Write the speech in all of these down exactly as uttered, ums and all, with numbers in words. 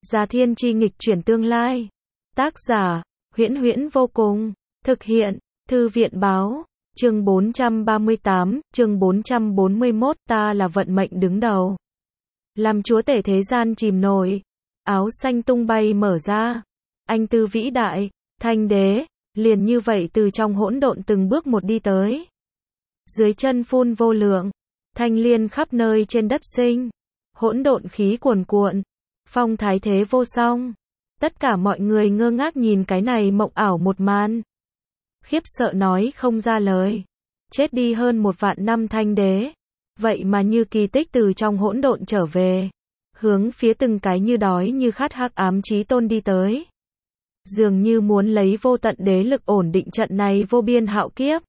Gia Thiên chi nghịch chuyển tương lai. Tác giả, Huyễn Huyễn vô cùng. Thực hiện, Thư viện báo. Chương bốn trăm ba mươi tám, chương bốn trăm bốn mươi mốt, ta là vận mệnh đứng đầu. Làm chúa tể thế gian chìm nổi. Áo xanh tung bay mở ra. Anh tư vĩ đại, Thanh đế, liền như vậy từ trong hỗn độn từng bước một đi tới. Dưới chân phun vô lượng, thanh liên khắp nơi trên đất sinh. Hỗn độn khí cuồn cuộn, phong thái thế vô song. Tất cả mọi người ngơ ngác nhìn cái này mộng ảo một màn. Khiếp sợ nói không ra lời. Chết đi hơn một vạn năm thanh đế. Vậy mà như kỳ tích từ trong hỗn độn trở về. Hướng phía từng cái như đói như khát hắc ám chí tôn đi tới. Dường như muốn lấy vô tận đế lực ổn định trận này vô biên hạo kiếp.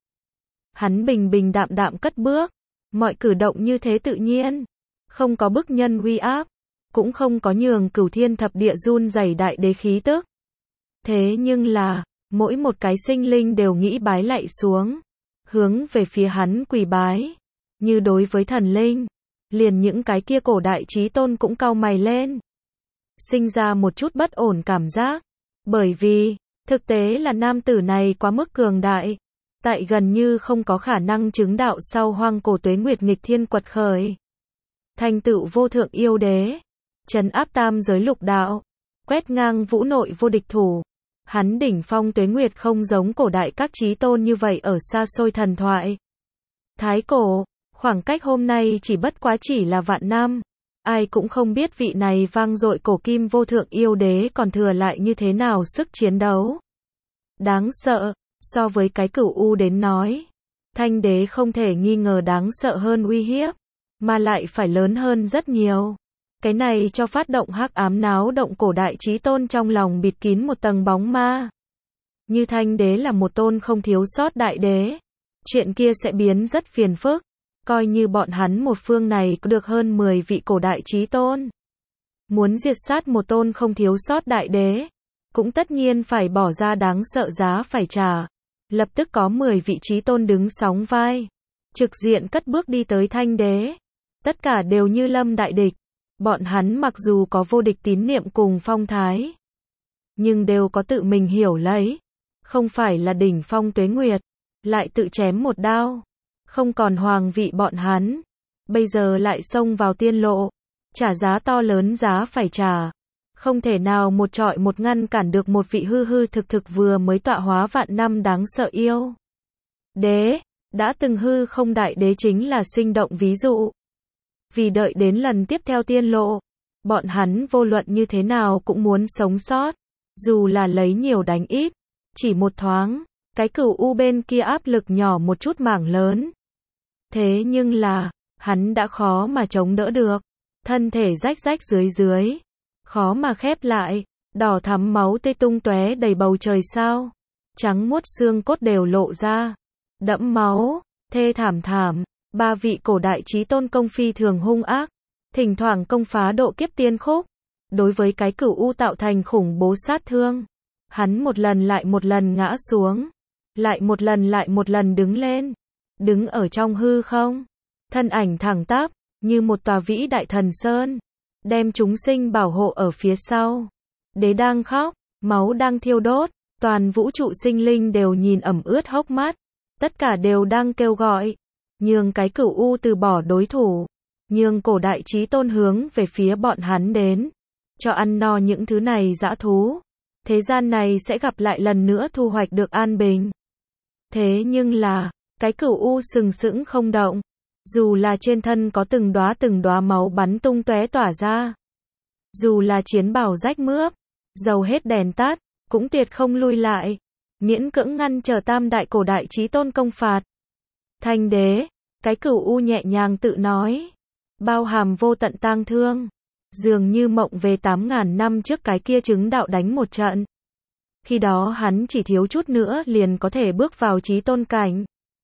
Hắn bình bình đạm đạm cất bước. Mọi cử động như thế tự nhiên. Không có bức nhân uy áp. Cũng không có nhường cửu thiên thập địa run rẩy đại đế khí tức. Thế nhưng là, mỗi một cái sinh linh đều nghĩ bái lạy xuống. Hướng về phía hắn quỳ bái. Như đối với thần linh. Liền những cái kia cổ đại chí tôn cũng cau mày lên. Sinh ra một chút bất ổn cảm giác. Bởi vì, thực tế là nam tử này quá mức cường đại. Tại gần như không có khả năng chứng đạo sau hoang cổ tuế nguyệt nghịch thiên quật khởi. Thành tựu vô thượng yêu đế. Trấn áp tam giới lục đạo. Quét ngang vũ nội vô địch thủ. Hắn đỉnh phong tuế nguyệt không giống cổ đại các chí tôn như vậy ở xa xôi thần thoại. Thái cổ, khoảng cách hôm nay chỉ bất quá chỉ là vạn năm. Ai cũng không biết vị này vang dội cổ kim vô thượng yêu đế còn thừa lại như thế nào sức chiến đấu. Đáng sợ, so với cái cửu u đến nói. Thanh đế không thể nghi ngờ đáng sợ hơn uy hiếp. Mà lại phải lớn hơn rất nhiều. Cái này cho phát động hắc ám náo động cổ đại chí tôn trong lòng bịt kín một tầng bóng ma. Như thanh đế là một tôn không thiếu sót đại đế. Chuyện kia sẽ biến rất phiền phức. Coi như bọn hắn một phương này có được hơn mười vị cổ đại chí tôn. Muốn diệt sát một tôn không thiếu sót đại đế. Cũng tất nhiên phải bỏ ra đáng sợ giá phải trả. Lập tức có mười vị chí tôn đứng sóng vai. Trực diện cất bước đi tới thanh đế. Tất cả đều như lâm đại địch. Bọn hắn mặc dù có vô địch tín niệm cùng phong thái. Nhưng đều có tự mình hiểu lấy. Không phải là đỉnh phong tuế nguyệt. Lại tự chém một đao. Không còn hoàng vị bọn hắn. Bây giờ lại xông vào tiên lộ. Trả giá to lớn giá phải trả. Không thể nào một trọi một ngăn cản được một vị hư hư thực thực vừa mới tọa hóa vạn năm đáng sợ yêu đế. Đã từng hư không đại đế chính là sinh động ví dụ. Vì đợi đến lần tiếp theo tiên lộ. Bọn hắn vô luận như thế nào cũng muốn sống sót. Dù là lấy nhiều đánh ít. Chỉ một thoáng. Cái cửu u bên kia áp lực nhỏ một chút mảng lớn. Thế nhưng là, hắn đã khó mà chống đỡ được. Thân thể rách rách dưới dưới. Khó mà khép lại. Đỏ thắm máu tê tung tóe đầy bầu trời sao. Trắng muốt xương cốt đều lộ ra. Đẫm máu, thê thảm thảm. Ba vị cổ đại chí tôn công phi thường hung ác. Thỉnh thoảng công phá độ kiếp tiên khúc. Đối với cái cửu u tạo thành khủng bố sát thương. Hắn một lần lại một lần ngã xuống. Lại một lần lại một lần đứng lên. Đứng ở trong hư không. Thân ảnh thẳng tắp, như một tòa vĩ đại thần sơn. Đem chúng sinh bảo hộ ở phía sau. Đế đang khóc, máu đang thiêu đốt. Toàn vũ trụ sinh linh đều nhìn ẩm ướt hốc mắt. Tất cả đều đang kêu gọi. Nhường cái cửu u từ bỏ đối thủ. Nhường cổ đại chí tôn hướng về phía bọn hắn đến. Cho ăn no những thứ này dã thú. Thế gian này sẽ gặp lại lần nữa thu hoạch được an bình. Thế nhưng là, cái cửu u sừng sững không động. Dù là trên thân có từng đóa từng đóa máu bắn tung tóe tỏa ra. Dù là chiến bào rách mướp. Dầu hết đèn tắt, cũng tuyệt không lui lại. Miễn cưỡng ngăn trở tam đại cổ đại chí tôn công phạt. Thanh đế, cái cửu u nhẹ nhàng tự nói. Bao hàm vô tận tang thương. Dường như mộng về tám ngàn năm trước cái kia chứng đạo đánh một trận. Khi đó hắn chỉ thiếu chút nữa liền có thể bước vào chí tôn cảnh.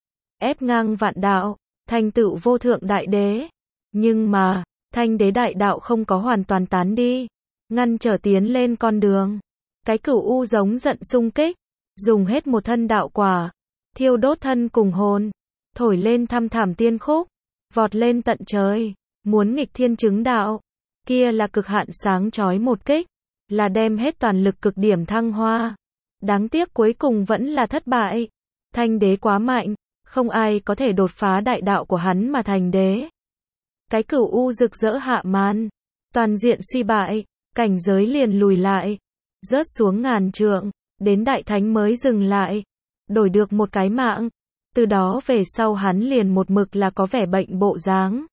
Ép ngang vạn đạo, thành tựu vô thượng đại đế. Nhưng mà, thanh đế đại đạo không có hoàn toàn tán đi. Ngăn trở tiến lên con đường. Cái cửu u giống giận xung kích. Dùng hết một thân đạo quả. Thiêu đốt thân cùng hồn. Thổi lên thăm thảm tiên khúc. Vọt lên tận trời. Muốn nghịch thiên chứng đạo. Kia là cực hạn sáng chói một kích. là đem hết toàn lực cực điểm thăng hoa. Đáng tiếc cuối cùng vẫn là thất bại. Thanh đế quá mạnh, không ai có thể đột phá đại đạo của hắn mà thành đế. Cái cửu u rực rỡ hạ màn, toàn diện suy bại, cảnh giới liền lùi lại, rớt xuống ngàn trượng, đến đại thánh mới dừng lại, đổi được một cái mạng. Từ đó về sau hắn liền một mực là có vẻ bệnh bộ dáng.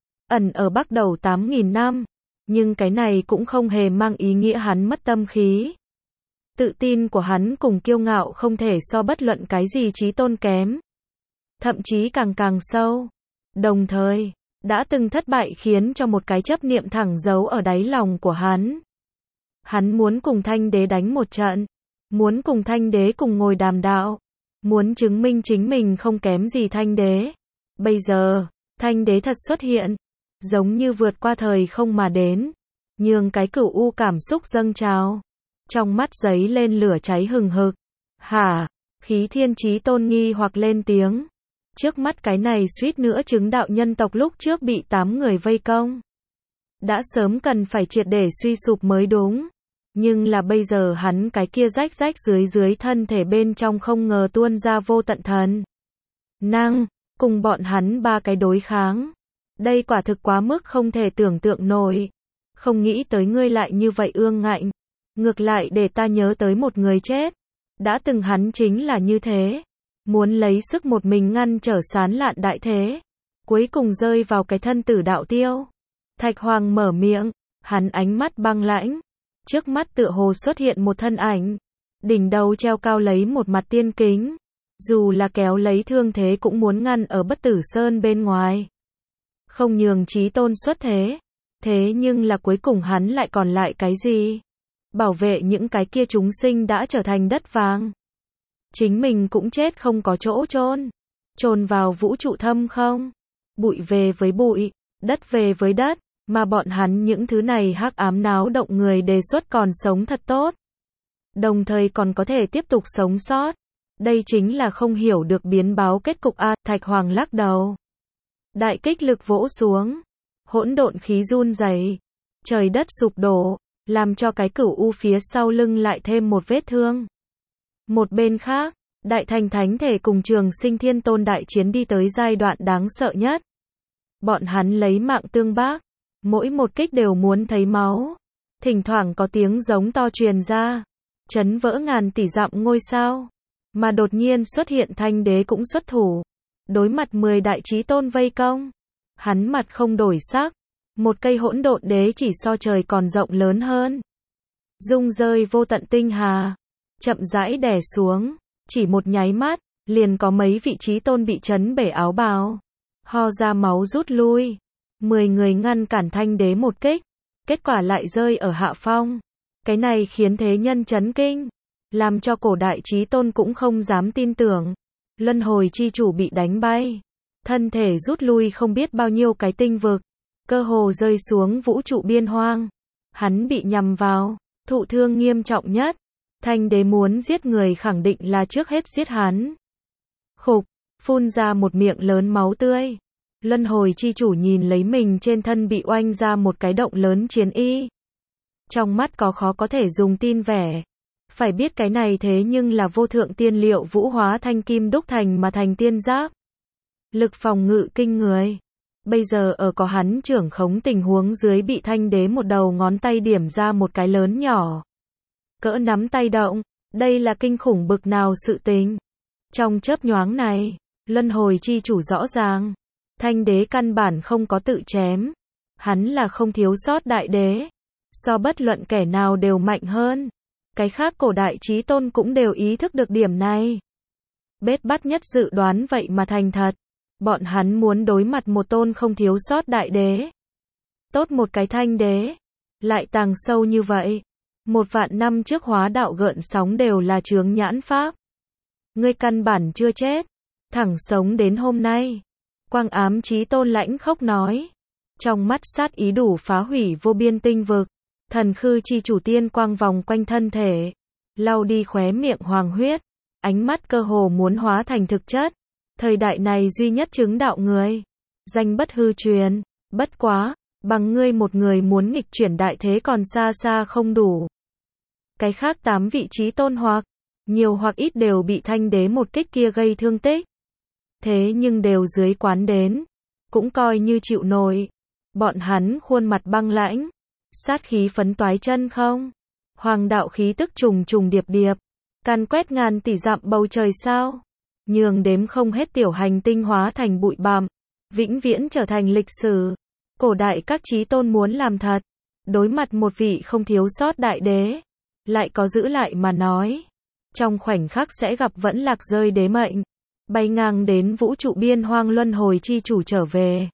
Ẩn ở Bắc Đầu tám nghìn năm, nhưng cái này cũng không hề mang ý nghĩa hắn mất tâm khí. Tự tin của hắn cùng kiêu ngạo không thể so bất luận cái gì chí tôn kém. Thậm chí càng càng sâu. Đồng thời, đã từng thất bại khiến cho một cái chấp niệm thẳng giấu ở đáy lòng của hắn. Hắn muốn cùng Thanh đế đánh một trận. Muốn cùng Thanh đế cùng ngồi đàm đạo. Muốn chứng minh chính mình không kém gì Thanh đế. Bây giờ, Thanh đế thật xuất hiện. Giống như vượt qua thời không mà đến. Nhường cái cửu u cảm xúc dâng trào. Trong mắt giấy lên lửa cháy hừng hực. Hả? Khí thiên chí tôn nghi hoặc lên tiếng. Trước mắt cái này suýt nữa chứng đạo nhân tộc lúc trước bị tám người vây công. Đã sớm cần phải triệt để suy sụp mới đúng. Nhưng là bây giờ hắn cái kia rách rách dưới dưới thân thể bên trong không ngờ tuôn ra vô tận thần năng, cùng bọn hắn ba cái đối kháng. Đây quả thực quá mức không thể tưởng tượng nổi. Không nghĩ tới ngươi lại như vậy ương ngạnh. Ngược lại để ta nhớ tới một người chết. Đã từng hắn chính là như thế. Muốn lấy sức một mình ngăn trở sán lạn đại thế. Cuối cùng rơi vào cái thân tử đạo tiêu. Thạch Hoàng mở miệng. Hắn ánh mắt băng lãnh. Trước mắt tựa hồ xuất hiện một thân ảnh. Đỉnh đầu treo cao lấy một mặt tiên kính. Dù là kéo lấy thương thế cũng muốn ngăn ở bất tử sơn bên ngoài. Không nhường chí tôn xuất thế. Thế nhưng là cuối cùng hắn lại còn lại cái gì? Bảo vệ những cái kia chúng sinh đã trở thành đất vàng. Chính mình cũng chết không có chỗ chôn. Chôn vào vũ trụ thâm không. Bụi về với bụi, đất về với đất. Mà bọn hắn những thứ này hắc ám náo động người đề xuất còn sống thật tốt. Đồng thời còn có thể tiếp tục sống sót. Đây chính là không hiểu được biến báo kết cục a. Thạch Hoàng lắc đầu. Đại kích lực vỗ xuống. Hỗn độn khí run rẩy. Trời đất sụp đổ. Làm cho cái cửu u phía sau lưng lại thêm một vết thương. Một bên khác, Đại Thành Thánh Thể cùng Trường Sinh Thiên Tôn đại chiến đi tới giai đoạn đáng sợ nhất. Bọn hắn lấy mạng tương bác. Mỗi một kích đều muốn thấy máu. Thỉnh thoảng có tiếng giống to truyền ra. Chấn vỡ ngàn tỷ dặm ngôi sao. Mà đột nhiên xuất hiện Thanh đế cũng xuất thủ. Đối mặt mười đại chí tôn vây công. Hắn mặt không đổi sắc. Một cây hỗn độn đế chỉ so trời còn rộng lớn hơn. Rung rơi vô tận tinh hà. Chậm rãi đè xuống. Chỉ một nháy mắt, liền có mấy vị chí tôn bị chấn bể áo bào. Ho ra máu rút lui. Mười người ngăn cản Thanh đế một kích. Kết quả lại rơi ở hạ phong. Cái này khiến thế nhân chấn kinh. Làm cho cổ đại chí tôn cũng không dám tin tưởng. Luân hồi chi chủ bị đánh bay. Thân thể rút lui không biết bao nhiêu cái tinh vực. Cơ hồ rơi xuống vũ trụ biên hoang. Hắn bị nhằm vào. Thụ thương nghiêm trọng nhất. Thanh đế muốn giết người khẳng định là trước hết giết hắn. Khục. Phun ra một miệng lớn máu tươi. Luân hồi chi chủ nhìn lấy mình trên thân bị oanh ra một cái động lớn chiến y. Trong mắt có khó có thể dùng tin vẻ. Phải biết cái này thế nhưng là vô thượng tiên liệu vũ hóa thanh kim đúc thành mà thành tiên giáp. Lực phòng ngự kinh người. Bây giờ ở có hắn trưởng khống tình huống dưới bị Thanh đế một đầu ngón tay điểm ra một cái lớn nhỏ. Cỡ nắm tay động. Đây là kinh khủng bực nào sự tình. Trong chớp nhoáng này, luân hồi chi chủ rõ ràng. Thanh đế căn bản không có tự chém. Hắn là không thiếu sót đại đế. So bất luận kẻ nào đều mạnh hơn. Cái khác cổ đại chí tôn cũng đều ý thức được điểm này. Bết bắt nhất dự đoán vậy mà thành thật. Bọn hắn muốn đối mặt một tôn không thiếu sót đại đế. Tốt một cái Thanh đế. Lại tàng sâu như vậy. Một vạn năm trước hóa đạo gợn sóng đều là chướng nhãn pháp. Ngươi căn bản chưa chết. Thẳng sống đến hôm nay. Quang ám chí tôn lãnh khốc nói. Trong mắt sát ý đủ phá hủy vô biên tinh vực. Thần khư chi chủ tiên quang vòng quanh thân thể. Lau đi khóe miệng hoàng huyết. Ánh mắt cơ hồ muốn hóa thành thực chất. Thời đại này duy nhất chứng đạo người. Danh bất hư truyền. Bất quá. Bằng ngươi một người muốn nghịch chuyển đại thế còn xa xa không đủ. Cái khác tám vị trí tôn hoặc nhiều hoặc ít đều bị thanh đế một kích kia gây thương tích. Thế nhưng đều dưới quán đến, cũng coi như chịu nổi. Bọn hắn khuôn mặt băng lãnh, sát khí phấn toái chân không. Hoàng đạo khí tức trùng trùng điệp điệp, càn quét ngàn tỷ dặm bầu trời sao. Nhường đếm không hết tiểu hành tinh hóa thành bụi bặm, vĩnh viễn trở thành lịch sử. Cổ đại các chí tôn muốn làm thật, đối mặt một vị không thiếu sót đại đế, lại có giữ lại mà nói. Trong khoảnh khắc sẽ gặp vẫn lạc rơi đế mệnh, bay ngang đến vũ trụ biên hoang luân hồi chi chủ trở về.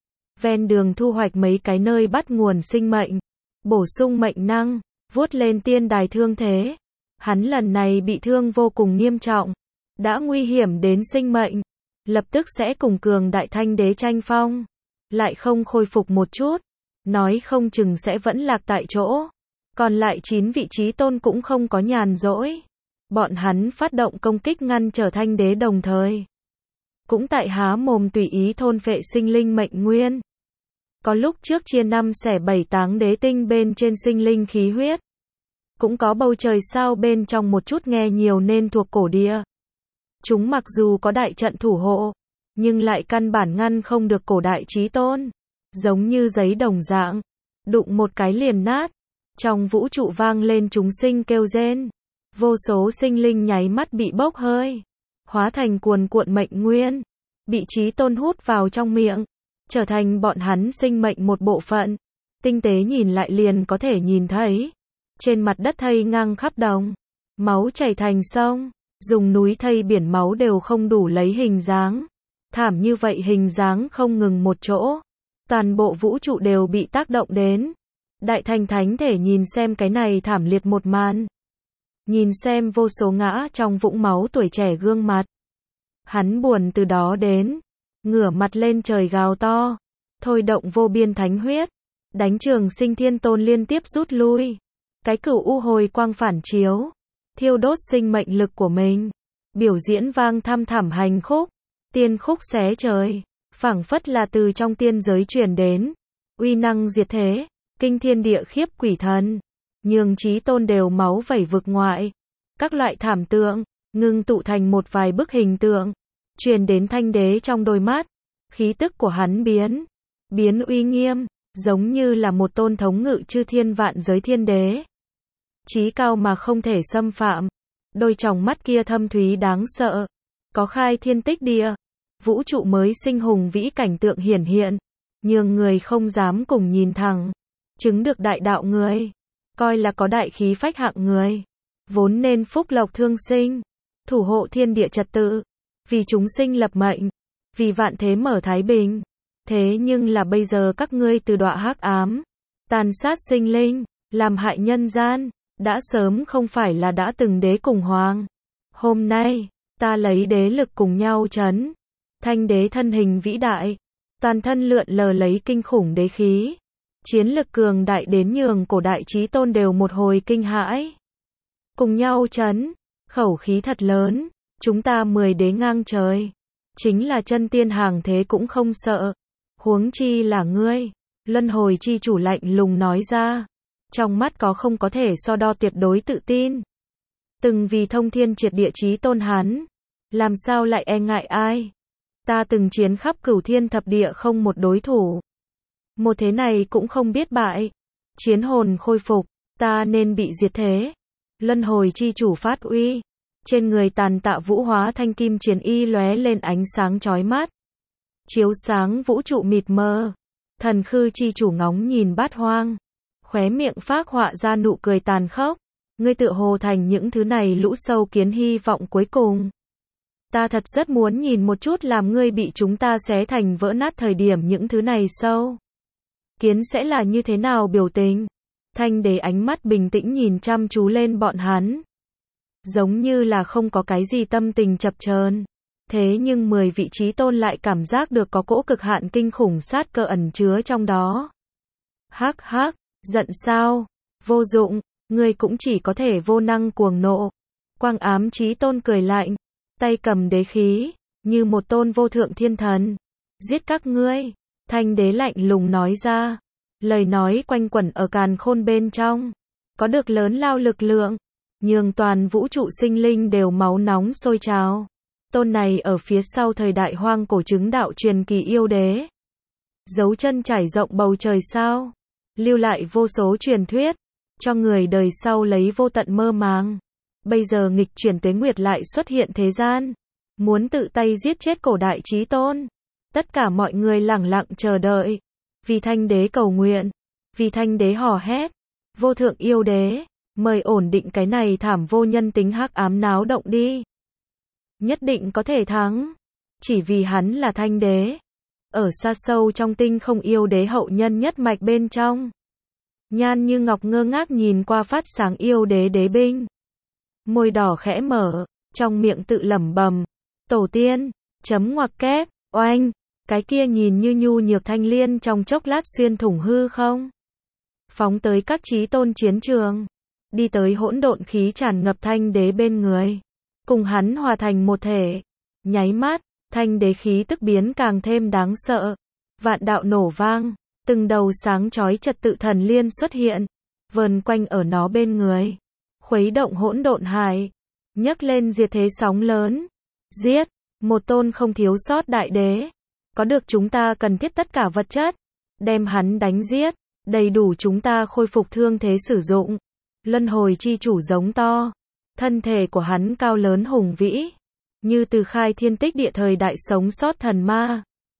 Ven đường thu hoạch mấy cái nơi bắt nguồn sinh mệnh, bổ sung mệnh năng, vuốt lên tiên đài thương thế. Hắn lần này bị thương vô cùng nghiêm trọng, đã nguy hiểm đến sinh mệnh, lập tức sẽ cùng cường đại thanh đế tranh phong. Lại không khôi phục một chút, nói không chừng sẽ vẫn lạc tại chỗ. Còn lại chín vị trí tôn cũng không có nhàn rỗi. Bọn hắn phát động công kích ngăn trở thanh đế đồng thời. Cũng tại há mồm tùy ý thôn phệ sinh linh mệnh nguyên. Có lúc trước chia năm xẻ bảy táng đế tinh bên trên sinh linh khí huyết. Cũng có bầu trời sao bên trong một chút nghe nhiều nên thuộc cổ địa. Chúng mặc dù có đại trận thủ hộ, nhưng lại căn bản ngăn không được cổ đại chí tôn. Giống như giấy đồng dạng, đụng một cái liền nát. Trong vũ trụ vang lên chúng sinh kêu rên. Vô số sinh linh nháy mắt bị bốc hơi, hóa thành cuồn cuộn mệnh nguyên, bị chí tôn hút vào trong miệng, trở thành bọn hắn sinh mệnh một bộ phận. Tinh tế nhìn lại liền có thể nhìn thấy, trên mặt đất thây ngang khắp đồng, máu chảy thành sông, dùng núi thây biển máu đều không đủ lấy hình dáng. Thảm như vậy hình dáng không ngừng một chỗ, toàn bộ vũ trụ đều bị tác động đến. Đại Thành Thánh Thể nhìn xem cái này thảm liệt một màn. Nhìn xem vô số ngã trong vũng máu tuổi trẻ gương mặt. Hắn buồn từ đó đến, ngửa mặt lên trời gào to, thôi động vô biên thánh huyết, đánh Trường Sinh Thiên Tôn liên tiếp rút lui. Cái cửu u hồi quang phản chiếu, thiêu đốt sinh mệnh lực của mình, biểu diễn vang thăm thẳm hành khúc, tiên khúc xé trời, phảng phất là từ trong tiên giới truyền đến, uy năng diệt thế, kinh thiên địa khiếp quỷ thần. Nhường chí tôn đều máu vẩy vực ngoại. Các loại thảm tượng, ngưng tụ thành một vài bức hình tượng, truyền đến thanh đế trong đôi mắt. Khí tức của hắn biến, biến uy nghiêm, giống như là một tôn thống ngự chư thiên vạn giới thiên đế. Chí cao mà không thể xâm phạm. Đôi tròng mắt kia thâm thúy đáng sợ. Có khai thiên tích địa. Vũ trụ mới sinh hùng vĩ cảnh tượng hiển hiện. Nhường người không dám cùng nhìn thẳng. Chứng được đại đạo người. Coi là có đại khí phách hạng người, vốn nên phúc lộc thương sinh, thủ hộ thiên địa trật tự, vì chúng sinh lập mệnh, vì vạn thế mở thái bình. Thế nhưng là bây giờ các ngươi từ đọa hắc ám, tàn sát sinh linh, làm hại nhân gian, đã sớm không phải là đã từng đế cùng hoàng. Hôm nay, ta lấy đế lực cùng nhau chấn, thanh đế thân hình vĩ đại, toàn thân lượn lờ lấy kinh khủng đế khí. Chiến lực cường đại đến nhường cổ đại chí tôn đều một hồi kinh hãi. Cùng nhau chấn, khẩu khí thật lớn, chúng ta mười đế ngang trời. Chính là chân tiên hàng thế cũng không sợ. Huống chi là ngươi, luân hồi chi chủ lạnh lùng nói ra. Trong mắt có không có thể so đo tuyệt đối tự tin. Từng vì thông thiên triệt địa chí tôn hắn, làm sao lại e ngại ai. Ta từng chiến khắp cửu thiên thập địa không một đối thủ. Một thế này cũng không biết bại. Chiến hồn khôi phục, ta nên bị diệt thế. Luân hồi chi chủ phát uy. Trên người tàn tạ vũ hóa thanh kim chiến y lóe lên ánh sáng chói mắt. Chiếu sáng vũ trụ mịt mờ. Thần khư chi chủ ngóng nhìn bát hoang. Khóe miệng phác họa ra nụ cười tàn khốc. Ngươi tựa hồ thành những thứ này lũ sâu kiến hy vọng cuối cùng. Ta thật rất muốn nhìn một chút làm ngươi bị chúng ta xé thành vỡ nát thời điểm những thứ này sâu kiến sẽ là như thế nào biểu tình. Thanh đế ánh mắt bình tĩnh nhìn chăm chú lên bọn hắn. Giống như là không có cái gì tâm tình chập chờn. Thế nhưng mười vị chí tôn lại cảm giác được có cỗ cực hạn kinh khủng sát cơ ẩn chứa trong đó. Hắc hắc, giận sao? Vô dụng, ngươi cũng chỉ có thể vô năng cuồng nộ. Quang ám chí tôn cười lạnh, tay cầm đế khí, như một tôn vô thượng thiên thần. Giết các ngươi. Thanh đế lạnh lùng nói ra. Lời nói quanh quẩn ở càn khôn bên trong. có được lớn lao lực lượng, nhường toàn vũ trụ sinh linh đều máu nóng sôi trào. Tôn này ở phía sau thời đại hoang cổ chứng đạo truyền kỳ yêu đế. Dấu chân trải rộng bầu trời sao, lưu lại vô số truyền thuyết, cho người đời sau lấy vô tận mơ màng. Bây giờ nghịch chuyển tuế nguyệt lại xuất hiện thế gian, muốn tự tay giết chết cổ đại chí tôn. Tất cả mọi người lẳng lặng chờ đợi, vì thanh đế cầu nguyện, vì thanh đế hò hét, vô thượng yêu đế, mời ổn định cái này thảm vô nhân tính hắc ám náo động đi. Nhất định có thể thắng, chỉ vì hắn là thanh đế. Ở xa sâu trong tinh không yêu đế hậu nhân nhất mạch bên trong. Nhan Như Ngọc ngơ ngác nhìn qua phát sáng yêu đế đế binh. Môi đỏ khẽ mở, trong miệng tự lẩm bẩm, tổ tiên, chấm ngoặc kép, oanh, cái kia nhìn như nhu nhược thanh liên trong chốc lát xuyên thủng hư không. Phóng tới các chí tôn chiến trường, đi tới hỗn độn khí tràn ngập thanh đế bên người, cùng hắn hòa thành một thể. Nháy mắt, thanh đế khí tức biến càng thêm đáng sợ. Vạn đạo nổ vang, từng đầu sáng chói trật tự thần liên xuất hiện, vờn quanh ở nó bên người, khuấy động hỗn độn hải, nhấc lên diệt thế sóng lớn. Giết, một tôn không thiếu sót đại đế, có được chúng ta cần thiết tất cả vật chất, đem hắn đánh giết, đầy đủ chúng ta khôi phục thương thế sử dụng. Luân hồi chi chủ giống to, thân thể của hắn cao lớn hùng vĩ, như từ khai thiên tích địa thời đại sống sót thần ma.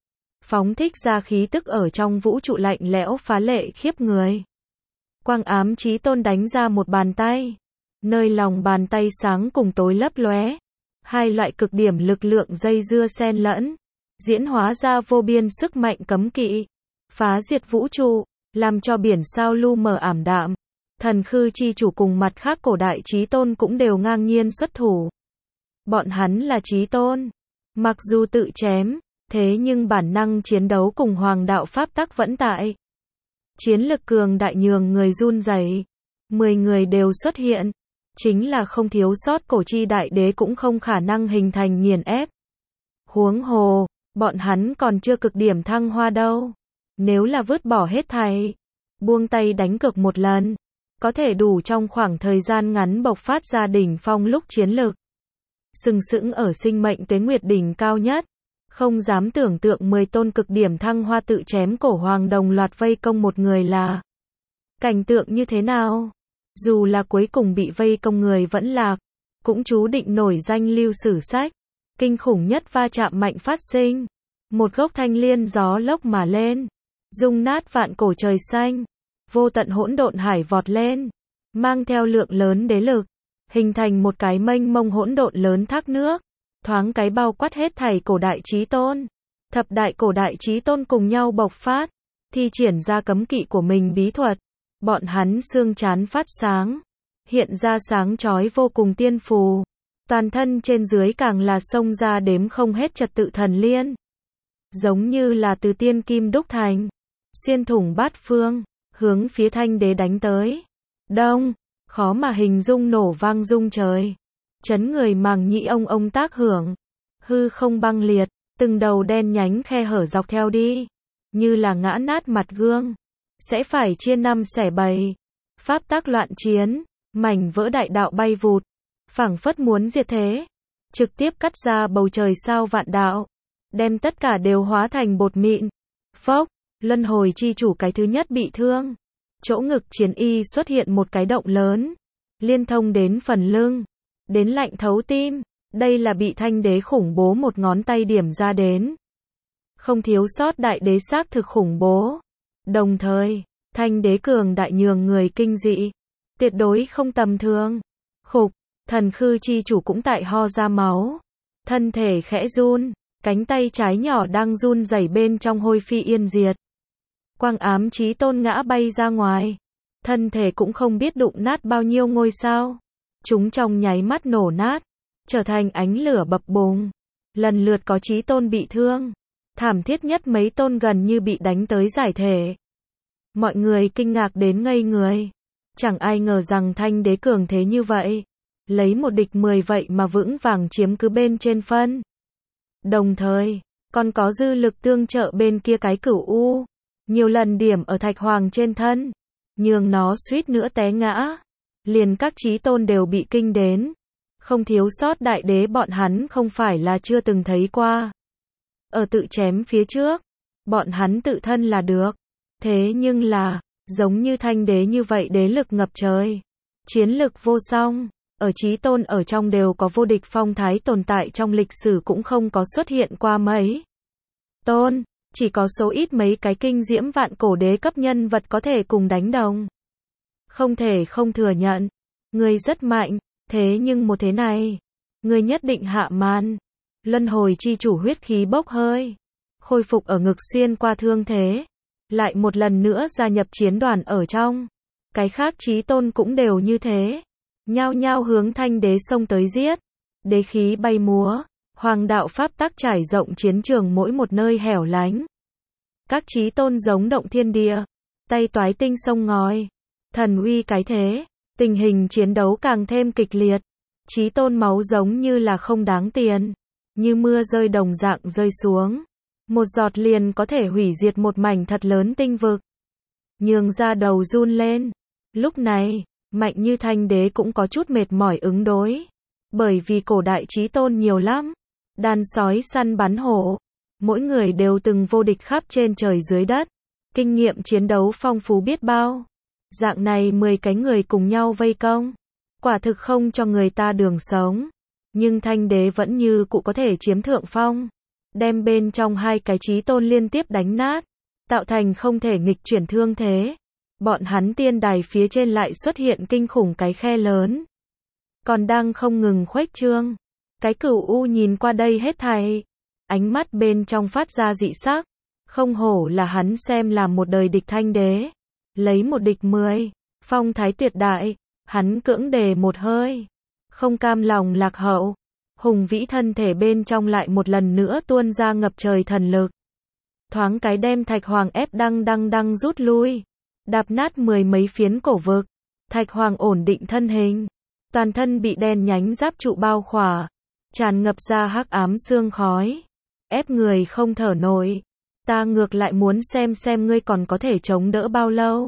Phóng thích ra khí tức ở trong vũ trụ lạnh lẽo phá lệ khiếp người. Quang ám chí tôn đánh ra một bàn tay, nơi lòng bàn tay sáng cùng tối lấp lóe, hai loại cực điểm lực lượng dây dưa xen lẫn, diễn hóa ra vô biên sức mạnh cấm kỵ, phá diệt vũ trụ, làm cho biển sao lu mờ ảm đạm. Thần khư chi chủ cùng mặt khác cổ đại chí tôn cũng đều ngang nhiên xuất thủ. Bọn hắn là chí tôn, mặc dù tự chém, thế nhưng bản năng chiến đấu cùng hoàng đạo pháp tắc vẫn tại. Chiến lực cường đại nhường người run rẩy. Mười người đều xuất hiện, chính là không thiếu sót cổ chi đại đế cũng không khả năng hình thành nghiền ép. Huống hồ, bọn hắn còn chưa cực điểm thăng hoa đâu. Nếu là vứt bỏ hết thảy, buông tay đánh cược một lần, có thể đủ trong khoảng thời gian ngắn bộc phát ra đỉnh phong lúc chiến lực. Sừng sững ở sinh mệnh tuế nguyệt đỉnh cao nhất, không dám tưởng tượng mười tôn cực điểm thăng hoa tự chém cổ hoàng đồng loạt vây công một người là cảnh tượng như thế nào. Dù là cuối cùng bị vây công người vẫn lạc, cũng chú định nổi danh lưu sử sách. Kinh khủng nhất va chạm mạnh phát sinh, một gốc thanh liên gió lốc mà lên, rung nát vạn cổ trời xanh. Vô tận hỗn độn hải vọt lên, mang theo lượng lớn đế lực, hình thành một cái mênh mông hỗn độn lớn thác nước, thoáng cái bao quát hết thảy cổ đại chí tôn. Thập đại cổ đại chí tôn cùng nhau bộc phát, thi triển ra cấm kỵ của mình bí thuật. Bọn hắn xương trán phát sáng, hiện ra sáng chói vô cùng tiên phù. Toàn thân trên dưới càng là xông ra đếm không hết trật tự thần liên. Giống như là từ tiên kim đúc thành, xuyên thủng bát phương, hướng phía thanh đế đánh tới. Đông, khó mà hình dung nổ vang rung trời. Chấn người màng nhĩ ông ông tác hưởng. Hư không băng liệt, từng đầu đen nhánh khe hở dọc theo đi. Như là ngã nát mặt gương. Sẽ phải chia năm xẻ bảy. Pháp tắc loạn chiến, mảnh vỡ đại đạo bay vụt. Phảng phất muốn diệt thế. Trực tiếp cắt ra bầu trời sao vạn đạo. Đem tất cả đều hóa thành bột mịn. Phốc, luân hồi chi chủ cái thứ nhất bị thương. Chỗ ngực chiến y xuất hiện một cái động lớn. Liên thông đến phần lưng. Đến lạnh thấu tim. Đây là bị thanh đế khủng bố một ngón tay điểm ra đến. Không thiếu sót đại đế xác thực khủng bố. Đồng thời, thanh đế cường đại nhường người kinh dị. Tuyệt đối không tầm thường. Khục, thần khư chi chủ cũng tại ho ra máu. Thân thể khẽ run, cánh tay trái nhỏ đang run rẩy bên trong hôi phi yên diệt. Quang ám chí tôn ngã bay ra ngoài. Thân thể cũng không biết đụng nát bao nhiêu ngôi sao. Chúng trong nháy mắt nổ nát, trở thành ánh lửa bập bùng. Lần lượt có chí tôn bị thương. Thảm thiết nhất mấy tôn gần như bị đánh tới giải thể. Mọi người kinh ngạc đến ngây người. Chẳng ai ngờ rằng thanh đế cường thế như vậy. Lấy một địch mười vậy mà vững vàng chiếm cứ bên trên phân. Đồng thời, còn có dư lực tương trợ bên kia cái cửu u. Nhiều lần điểm ở thạch hoàng trên thân. Nhường nó suýt nữa té ngã. liền các chí tôn đều bị kinh đến. Không thiếu sót đại đế bọn hắn không phải là chưa từng thấy qua. Ở tự chém phía trước, bọn hắn tự thân là được. Thế nhưng là, giống như thanh đế như vậy đế lực ngập trời. Chiến lực vô song, ở chí tôn ở trong đều có vô địch phong thái tồn tại trong lịch sử cũng không có xuất hiện qua mấy. Tôn, chỉ có số ít mấy cái kinh diễm vạn cổ đế cấp nhân vật có thể cùng đánh đồng. Không thể không thừa nhận, ngươi rất mạnh, thế nhưng một thế này, ngươi nhất định hạ màn. Luân hồi chi chủ huyết khí bốc hơi, khôi phục ở ngực xuyên qua thương thế, lại một lần nữa gia nhập chiến đoàn ở trong. Cái khác chí tôn cũng đều như thế, nhao nhao hướng thanh đế xông tới giết. Đế khí bay múa, hoàng đạo pháp tắc trải rộng chiến trường mỗi một nơi hẻo lánh. Các chí tôn giống động thiên địa, tay toái tinh sông ngòi, thần uy cái thế, tình hình chiến đấu càng thêm kịch liệt. Chí tôn máu giống như là không đáng tiền, như mưa rơi đồng dạng rơi xuống. Một giọt liền có thể hủy diệt một mảnh thật lớn tinh vực. Nhường ra đầu run lên. Lúc này, mạnh như thanh đế cũng có chút mệt mỏi ứng đối. Bởi vì cổ đại chí tôn nhiều lắm. Đàn sói săn bắn hổ. Mỗi người đều từng vô địch khắp trên trời dưới đất. Kinh nghiệm chiến đấu phong phú biết bao. Dạng này mười cái người cùng nhau vây công. Quả thực không cho người ta đường sống. Nhưng thanh đế vẫn như cụ có thể chiếm thượng phong. Đem bên trong hai cái chí tôn liên tiếp đánh nát. Tạo thành không thể nghịch chuyển thương thế. Bọn hắn tiên đài phía trên lại xuất hiện kinh khủng cái khe lớn. Còn đang không ngừng khuếch trương. Cái cửu u nhìn qua đây hết thảy. Ánh mắt bên trong phát ra dị sắc. Không hổ là hắn xem là một đời địch thanh đế. Lấy một địch mười. Phong thái tuyệt đại. Hắn cưỡng đề một hơi. Không cam lòng lạc hậu. Hùng vĩ thân thể bên trong lại một lần nữa tuôn ra ngập trời thần lực. Thoáng cái đem Thạch Hoàng ép đăng đăng đăng rút lui. Đạp nát mười mấy phiến cổ vực. Thạch Hoàng ổn định thân hình. Toàn thân bị đen nhánh giáp trụ bao khỏa. Tràn ngập ra hắc ám sương khói. Ép người không thở nổi. Ta ngược lại muốn xem xem ngươi còn có thể chống đỡ bao lâu.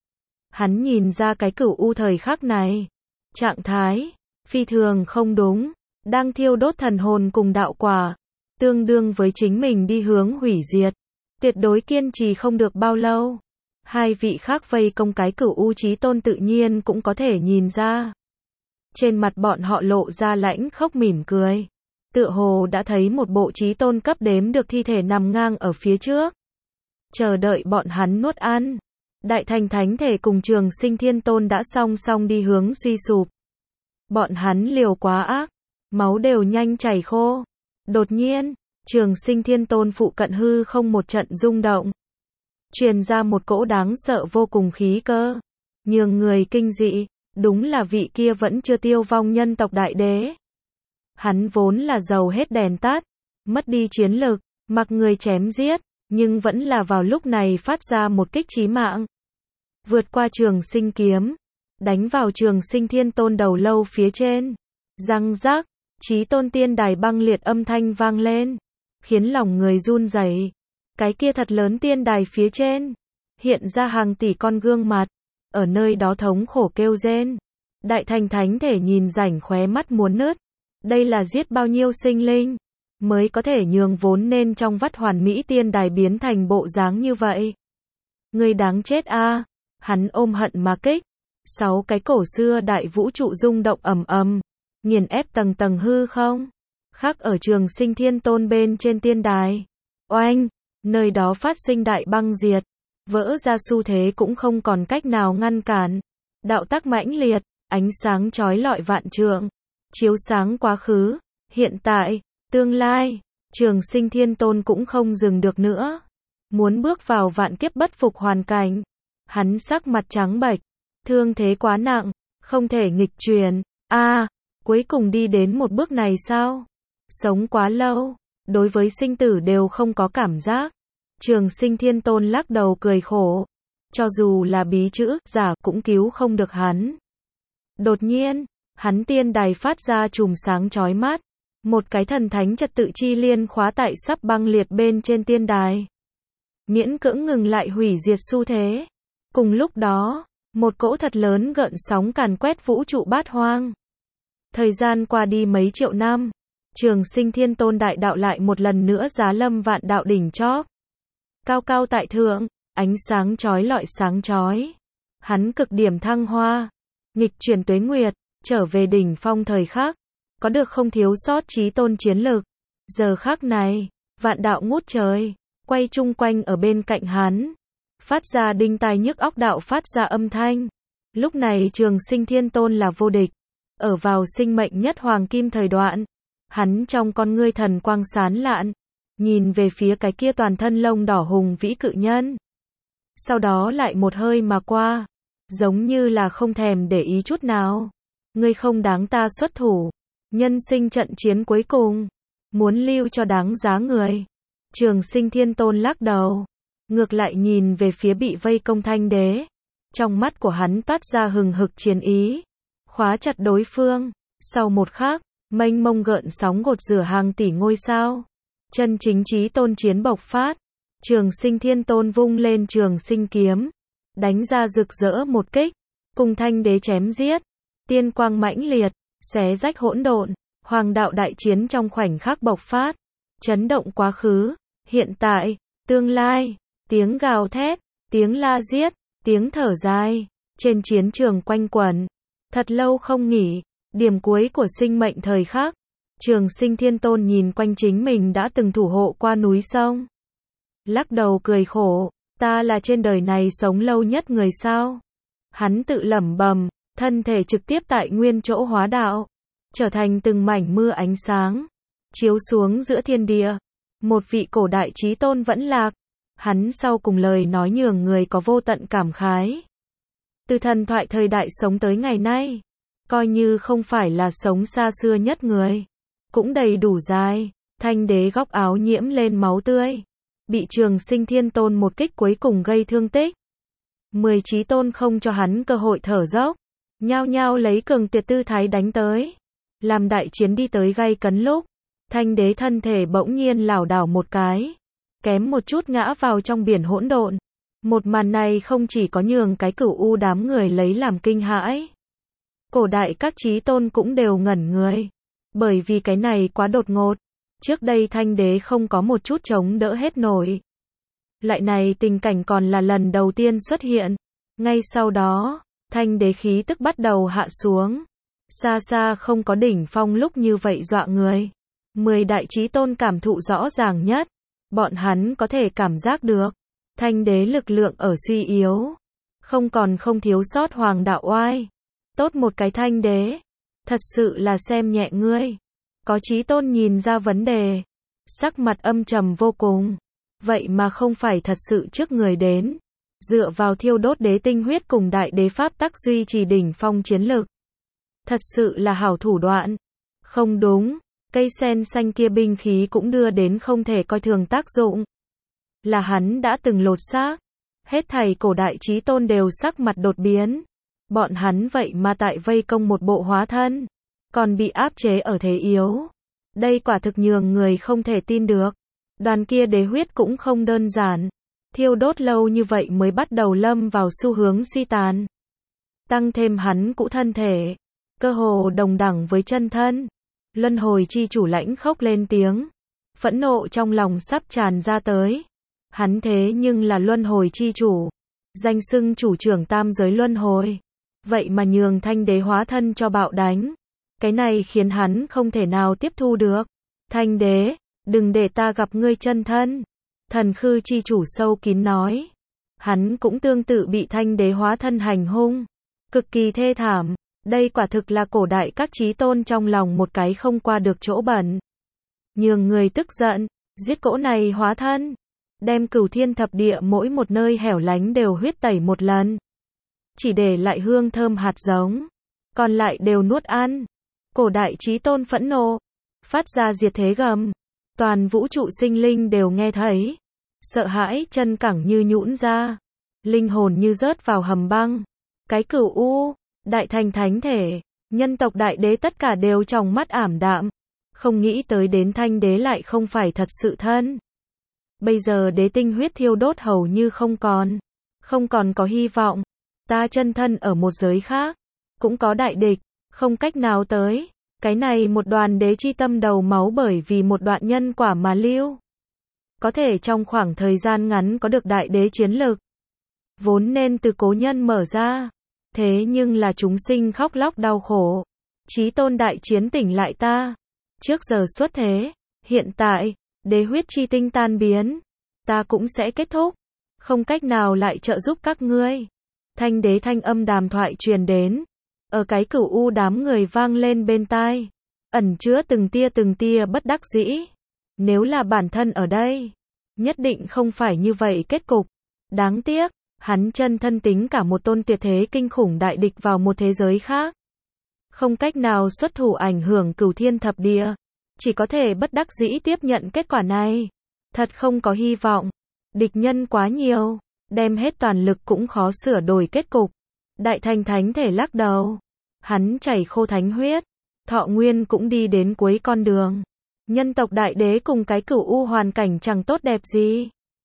Hắn nhìn ra cái cửu u thời khắc này. Trạng thái, phi thường không đúng. Đang thiêu đốt thần hồn cùng đạo quả. Tương đương với chính mình đi hướng hủy diệt. Tuyệt đối kiên trì không được bao lâu. Hai vị khác vây công cái cửu u chí tôn tự nhiên cũng có thể nhìn ra. Trên mặt bọn họ lộ ra lãnh khốc mỉm cười. Tựa hồ đã thấy một bộ chí tôn cấp đếm được thi thể nằm ngang ở phía trước. Chờ đợi bọn hắn nuốt ăn. Đại thành thánh thể cùng Trường Sinh Thiên Tôn đã song song đi hướng suy sụp. Bọn hắn liều quá ác. Máu đều nhanh chảy khô. Đột nhiên, Trường Sinh Thiên Tôn phụ cận hư không một trận rung động. Truyền ra một cỗ đáng sợ vô cùng khí cơ. Nhường người kinh dị, đúng là vị kia vẫn chưa tiêu vong nhân tộc đại đế. Hắn vốn là dầu hết đèn tắt, mất đi chiến lực, mặc người chém giết, nhưng vẫn là vào lúc này phát ra một kích chí mạng. Vượt qua Trường Sinh kiếm, đánh vào Trường Sinh Thiên Tôn đầu lâu phía trên. Răng rắc, chí tôn tiên đài băng liệt âm thanh vang lên, khiến lòng người run rẩy. Cái kia thật lớn tiên đài phía trên, hiện ra hàng tỷ con gương mặt, ở nơi đó thống khổ kêu rên. Đại thành thánh thể nhìn rảnh khóe mắt muốn nứt. Đây là giết bao nhiêu sinh linh, mới có thể nhường vốn nên trong vắt hoàn mỹ tiên đài biến thành bộ dáng như vậy. Người đáng chết a! Hắn ôm hận mà kích. Sáu cái cổ xưa đại vũ trụ rung động ầm ầm, nghiền ép tầng tầng hư không. Khắc ở Trường Sinh Thiên Tôn bên trên tiên đài. Oanh! Nơi đó phát sinh đại băng diệt. Vỡ ra xu thế cũng không còn cách nào ngăn cản. Đạo tắc mãnh liệt, ánh sáng chói lọi vạn trượng. Chiếu sáng quá khứ, hiện tại, tương lai. Trường Sinh Thiên Tôn cũng không dừng được nữa. Muốn bước vào vạn kiếp bất phục hoàn cảnh. Hắn sắc mặt trắng bệch. Thương thế quá nặng, không thể nghịch truyền. A, à, cuối cùng đi đến một bước này sao? Sống quá lâu, đối với sinh tử đều không có cảm giác. Trường Sinh Thiên Tôn lắc đầu cười khổ. Cho dù là bí chữ giả cũng cứu không được hắn. Đột nhiên, hắn tiên đài phát ra chùm sáng chói mắt. Một cái thần thánh trật tự chi liên khóa tại sắp băng liệt bên trên tiên đài. Miễn cưỡng ngừng lại hủy diệt xu thế. Cùng lúc đó, Một cỗ thật lớn gợn sóng càn quét vũ trụ bát hoang. Thời gian qua đi mấy triệu năm, Trường Sinh Thiên Tôn đại đạo lại một lần nữa giá lâm vạn đạo đỉnh chóp. Cao cao tại thượng, ánh sáng chói lọi sáng chói. Hắn cực điểm thăng hoa, nghịch chuyển tuế nguyệt, trở về đỉnh phong thời khắc, có được không thiếu sót chí tôn chiến lực. Giờ khắc này, vạn đạo ngút trời, quay chung quanh ở bên cạnh hắn, phát ra đinh tai nhức óc đạo phát ra âm thanh. Lúc này Trường Sinh Thiên Tôn là vô địch, ở vào sinh mệnh nhất hoàng kim thời đoạn, hắn trong con ngươi thần quang sáng lạn, nhìn về phía cái kia toàn thân lông đỏ hùng vĩ cự nhân. Sau đó lại một hơi mà qua, giống như là không thèm để ý chút nào. Ngươi không đáng ta xuất thủ, nhân sinh trận chiến cuối cùng, muốn lưu cho đáng giá người. Trường Sinh Thiên Tôn lắc đầu, ngược lại nhìn về phía bị vây công Thanh Đế. Trong mắt của hắn toát ra hừng hực chiến ý, khóa chặt đối phương. Sau một khắc, mênh mông gợn sóng gột rửa hàng tỷ ngôi sao, chân chính chí tôn chiến bộc phát. Trường Sinh Thiên Tôn vung lên Trường Sinh kiếm, đánh ra rực rỡ một kích, cùng Thanh Đế chém giết. Tiên quang mãnh liệt, xé rách hỗn độn, hoàng đạo đại chiến trong khoảnh khắc bộc phát, chấn động quá khứ, hiện tại, tương lai. Tiếng gào thét, tiếng la giết, tiếng thở dài, trên chiến trường quanh quẩn, thật lâu không nghỉ. Điểm cuối của sinh mệnh thời khắc, Trường Sinh Thiên Tôn nhìn quanh chính mình đã từng thủ hộ qua núi sông, lắc đầu cười khổ, ta là trên đời này sống lâu nhất người sao? Hắn tự lẩm bẩm, thân thể trực tiếp tại nguyên chỗ hóa đạo, trở thành từng mảnh mưa ánh sáng, chiếu xuống giữa thiên địa. Một vị cổ đại chí tôn vẫn lạc. Hắn sau cùng lời nói nhường người có vô tận cảm khái. Từ thần thoại thời đại sống tới ngày nay, coi như không phải là sống xa xưa nhất người, cũng đầy đủ dài. Thanh Đế góc áo nhiễm lên máu tươi, bị Trường Sinh Thiên Tôn một kích cuối cùng gây thương tích. Mười chí tôn không cho hắn cơ hội thở dốc, nhao nhao lấy cường tuyệt tư thái đánh tới. Làm đại chiến đi tới gay cấn lúc, Thanh Đế thân thể bỗng nhiên lảo đảo một cái, kém một chút ngã vào trong biển hỗn độn. Một màn này không chỉ có nhường cái Cửu U đám người lấy làm kinh hãi, cổ đại các chí tôn cũng đều ngẩn người, bởi vì cái này quá đột ngột. Trước đây Thanh Đế không có một chút chống đỡ hết nổi, lại này tình cảnh còn là lần đầu tiên xuất hiện. Ngay sau đó, Thanh Đế khí tức bắt đầu hạ xuống, xa xa không có đỉnh phong lúc như vậy dọa người. Mười đại chí tôn cảm thụ rõ ràng nhất, bọn hắn có thể cảm giác được Thanh Đế lực lượng ở suy yếu, không còn không thiếu sót hoàng đạo oai. Tốt một cái Thanh Đế, thật sự là xem nhẹ ngươi. Có chí tôn nhìn ra vấn đề, sắc mặt âm trầm vô cùng, vậy mà không phải thật sự trước người đến, dựa vào thiêu đốt đế tinh huyết cùng đại đế pháp tắc duy trì đỉnh phong chiến lực. Thật sự là hảo thủ đoạn. Không đúng, cây sen xanh kia binh khí cũng đưa đến không thể coi thường tác dụng. Là hắn đã từng lột xác. Hết thảy cổ đại chí tôn đều sắc mặt đột biến. Bọn hắn vậy mà tại vây công một bộ hóa thân, còn bị áp chế ở thế yếu. Đây quả thực nhường người không thể tin được. Đoàn kia đế huyết cũng không đơn giản, thiêu đốt lâu như vậy mới bắt đầu lâm vào xu hướng suy tàn. Tăng thêm hắn cũ thân thể, cơ hồ đồng đẳng với chân thân. Luân hồi chi chủ lãnh khốc lên tiếng, phẫn nộ trong lòng sắp tràn ra tới. Hắn thế nhưng là luân hồi chi chủ, danh xưng chủ trưởng tam giới luân hồi, vậy mà nhường Thanh Đế hóa thân cho bạo đánh. Cái này khiến hắn không thể nào tiếp thu được. Thanh Đế, đừng để ta gặp ngươi chân thân. Thần Khư chi chủ sâu kín nói. Hắn cũng tương tự bị Thanh Đế hóa thân hành hung, cực kỳ thê thảm. Đây quả thực là cổ đại các chí tôn trong lòng một cái không qua được chỗ bẩn. Nhường người tức giận, giết cỗ này hóa thân, đem cửu thiên thập địa mỗi một nơi hẻo lánh đều huyết tẩy một lần, chỉ để lại hương thơm hạt giống, còn lại đều nuốt ăn. Cổ đại chí tôn phẫn nộ, phát ra diệt thế gầm, toàn vũ trụ sinh linh đều nghe thấy, sợ hãi chân cẳng như nhũn ra, linh hồn như rớt vào hầm băng. Cái Cửu U, đại thành thánh thể, nhân tộc đại đế tất cả đều trong mắt ảm đạm, không nghĩ tới đến Thanh Đế lại không phải thật sự thân. Bây giờ đế tinh huyết thiêu đốt hầu như không còn, không còn có hy vọng. Ta chân thân ở một giới khác, cũng có đại địch, không cách nào tới. Cái này một đoàn đế chi tâm đầu máu bởi vì một đoạn nhân quả mà lưu. Có thể trong khoảng thời gian ngắn có được đại đế chiến lực. Vốn nên từ cố nhân mở ra. Thế nhưng là chúng sinh khóc lóc đau khổ. Chí tôn đại chiến tỉnh lại ta. Trước giờ xuất thế, hiện tại, đế huyết chi tinh tan biến. Ta cũng sẽ kết thúc. Không cách nào lại trợ giúp các ngươi. Thanh đế thanh âm đàm thoại truyền đến. Ở cái cửu u đám người vang lên bên tai. Ẩn chứa từng tia từng tia bất đắc dĩ. Nếu là bản thân ở đây, nhất định không phải như vậy kết cục. Đáng tiếc, hắn chân thân tính cả một tôn tuyệt thế kinh khủng đại địch vào một thế giới khác. Không cách nào xuất thủ ảnh hưởng cửu thiên thập địa. Chỉ có thể bất đắc dĩ tiếp nhận kết quả này. Thật không có hy vọng. Địch nhân quá nhiều. Đem hết toàn lực cũng khó sửa đổi kết cục. Đại thành thánh thể lắc đầu. Hắn chảy khô thánh huyết. Thọ nguyên cũng đi đến cuối con đường. Nhân tộc đại đế cùng cái cửu u hoàn cảnh chẳng tốt đẹp gì.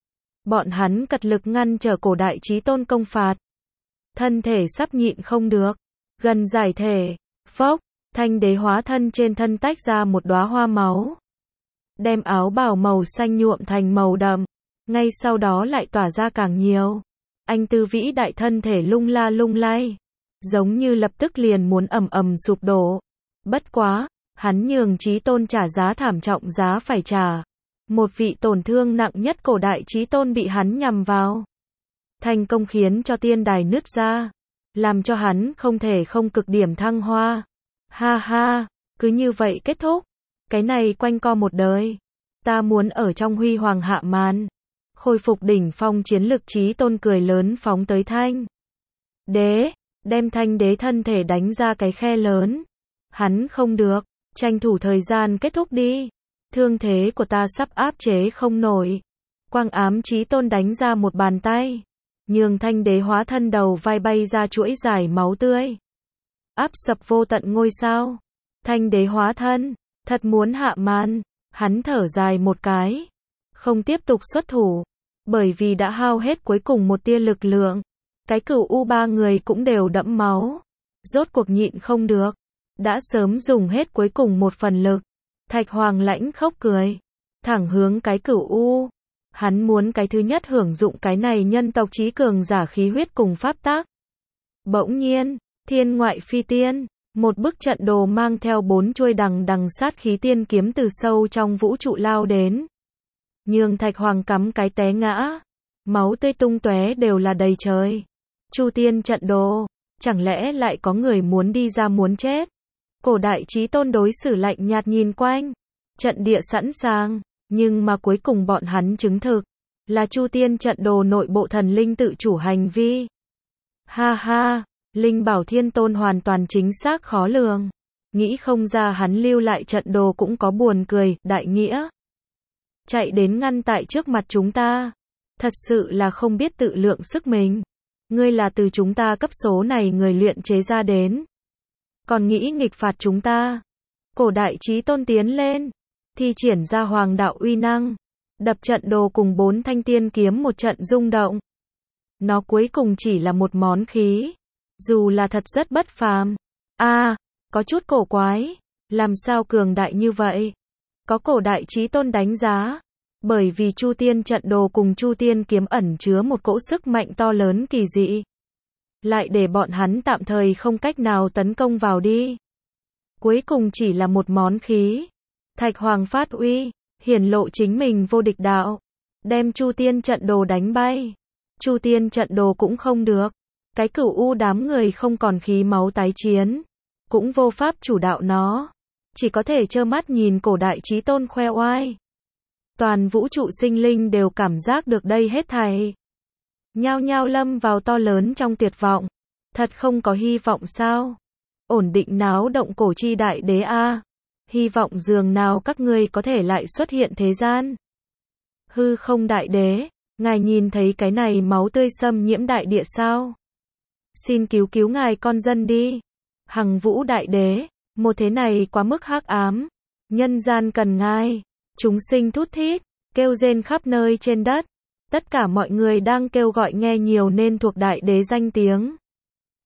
Bọn hắn cật lực ngăn trở cổ đại chí tôn công phạt. Thân thể sắp nhịn không được. Gần giải thể. Phốc. Thanh đế hóa thân trên thân tách ra một đóa hoa máu. Đem áo bào màu xanh nhuộm thành màu đậm. Ngay sau đó lại tỏa ra càng nhiều. Anh tư vĩ đại thân thể lung la lung lay. Giống như lập tức liền muốn ầm ầm sụp đổ. Bất quá, hắn nhường chí tôn trả giá thảm trọng giá phải trả. Một vị tổn thương nặng nhất cổ đại chí tôn bị hắn nhằm vào. Thành công khiến cho tiên đài nứt ra. Làm cho hắn không thể không cực điểm thăng hoa. Ha ha, cứ như vậy kết thúc. Cái này quanh co một đời. Ta muốn ở trong huy hoàng hạ màn. Khôi phục đỉnh phong chiến lực chí tôn cười lớn phóng tới thanh đế. Đem thanh đế thân thể đánh ra cái khe lớn. Hắn không được. Tranh thủ thời gian kết thúc đi. Thương thế của ta sắp áp chế không nổi. Quang ám chí tôn đánh ra một bàn tay. Nhường thanh đế hóa thân đầu vai bay ra chuỗi dài máu tươi. Áp sập vô tận ngôi sao. Thanh đế hóa thân. Thật muốn hạ màn. Hắn thở dài một cái. Không tiếp tục xuất thủ. Bởi vì đã hao hết cuối cùng một tia lực lượng. Cái cửu u ba người cũng đều đẫm máu. Rốt cuộc nhịn không được. Đã sớm dùng hết cuối cùng một phần lực. Thạch Hoàng lãnh khóc cười. Thẳng hướng cái cửu u. Hắn muốn cái thứ nhất hưởng dụng cái này nhân tộc trí cường giả khí huyết cùng pháp tác. Bỗng nhiên, thiên ngoại phi tiên. Một bức trận đồ mang theo bốn chuôi đằng đằng sát khí tiên kiếm từ sâu trong vũ trụ lao đến. Nhường Thạch Hoàng cắm cái té ngã. Máu tươi tung tóe đều là đầy trời. Chu tiên trận đồ. Chẳng lẽ lại có người muốn đi ra muốn chết? Cổ đại chí tôn đối xử lạnh nhạt nhìn quanh. Trận địa sẵn sàng. Nhưng mà cuối cùng bọn hắn chứng thực. Là chu tiên trận đồ nội bộ thần linh tự chủ hành vi. Ha ha. Linh bảo thiên tôn hoàn toàn chính xác khó lường. Nghĩ không ra hắn lưu lại trận đồ cũng có buồn cười, đại nghĩa. Chạy đến ngăn tại trước mặt chúng ta. Thật sự là không biết tự lượng sức mình. Ngươi là từ chúng ta cấp số này người luyện chế ra đến. Còn nghĩ nghịch phạt chúng ta. Cổ đại chí tôn tiến lên. Thi triển ra hoàng đạo uy năng. Đập trận đồ cùng bốn thanh tiên kiếm một trận rung động. Nó cuối cùng chỉ là một món khí. Dù là thật rất bất phàm. A, à, có chút cổ quái. Làm sao cường đại như vậy? Có cổ đại chí tôn đánh giá. Bởi vì chu tiên trận đồ cùng chu tiên kiếm ẩn chứa một cỗ sức mạnh to lớn kỳ dị. Lại để bọn hắn tạm thời không cách nào tấn công vào đi. Cuối cùng chỉ là một món khí. Thạch Hoàng phát uy, hiển lộ chính mình vô địch đạo. Đem chu tiên trận đồ đánh bay. Chu tiên trận đồ cũng không được. Cái cửu u đám người không còn khí máu tái chiến. Cũng vô pháp chủ đạo nó. Chỉ có thể trơ mắt nhìn cổ đại chí tôn khoe oai. Toàn vũ trụ sinh linh đều cảm giác được đây hết thảy. Nhao nhao lâm vào to lớn trong tuyệt vọng. Thật không có hy vọng sao? Ổn định náo động cổ chi đại đế a. Hy vọng dường nào các ngươi có thể lại xuất hiện thế gian. Hư không đại đế, ngài nhìn thấy cái này máu tươi xâm nhiễm đại địa sao? Xin cứu cứu ngài con dân đi. Hằng vũ đại đế, một thế này quá mức hắc ám. Nhân gian cần ngài. Chúng sinh thút thít, kêu rên khắp nơi trên đất. Tất cả mọi người đang kêu gọi nghe nhiều nên thuộc đại đế danh tiếng.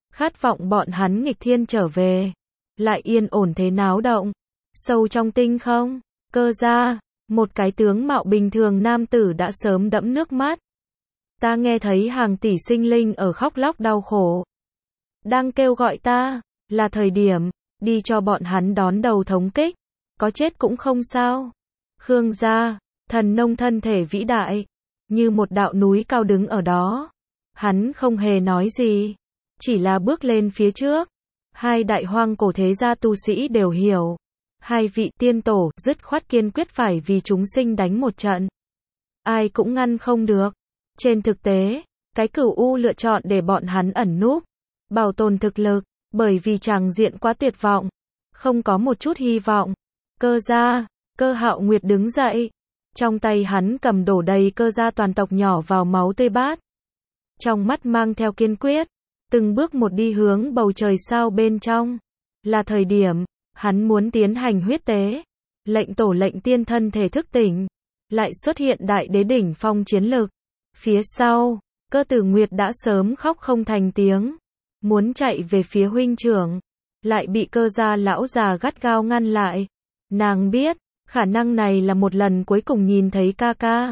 khát vọng bọn hắn nghịch thiên trở về. Lại yên ổn thế náo động. Sâu trong tinh không, Cơ Gia, một cái tướng mạo bình thường nam tử đã sớm đẫm nước mắt. Ta nghe thấy hàng tỷ sinh linh ở khóc lóc đau khổ. Đang kêu gọi ta, là thời điểm, đi cho bọn hắn đón đầu thống kích. Có chết cũng không sao. Khương gia, thần nông thân thể vĩ đại, như một đạo núi cao đứng ở đó. Hắn không hề nói gì, chỉ là bước lên phía trước. Hai đại hoang cổ thế gia tu sĩ đều hiểu. Hai vị tiên tổ dứt khoát kiên quyết phải vì chúng sinh đánh một trận. Ai cũng ngăn không được. Trên thực tế, cái Cửu U lựa chọn để bọn hắn ẩn núp, bảo tồn thực lực, bởi vì tràng diện quá tuyệt vọng, không có một chút hy vọng. Cơ Gia, Cơ Hạo Nguyệt đứng dậy, trong tay hắn cầm đổ đầy Cơ Gia toàn tộc nhỏ vào máu tươi bát. Trong mắt mang theo kiên quyết, từng bước một đi hướng bầu trời sao bên trong. Là thời điểm, hắn muốn tiến hành huyết tế, lệnh tổ lệnh tiên thân thể thức tỉnh, lại xuất hiện đại đế đỉnh phong chiến lực. Phía sau, Cơ Tử Nguyệt đã sớm khóc không thành tiếng, muốn chạy về phía huynh trưởng, lại bị Cơ Gia lão già gắt gao ngăn lại. Nàng biết, khả năng này là một lần cuối cùng nhìn thấy ca ca.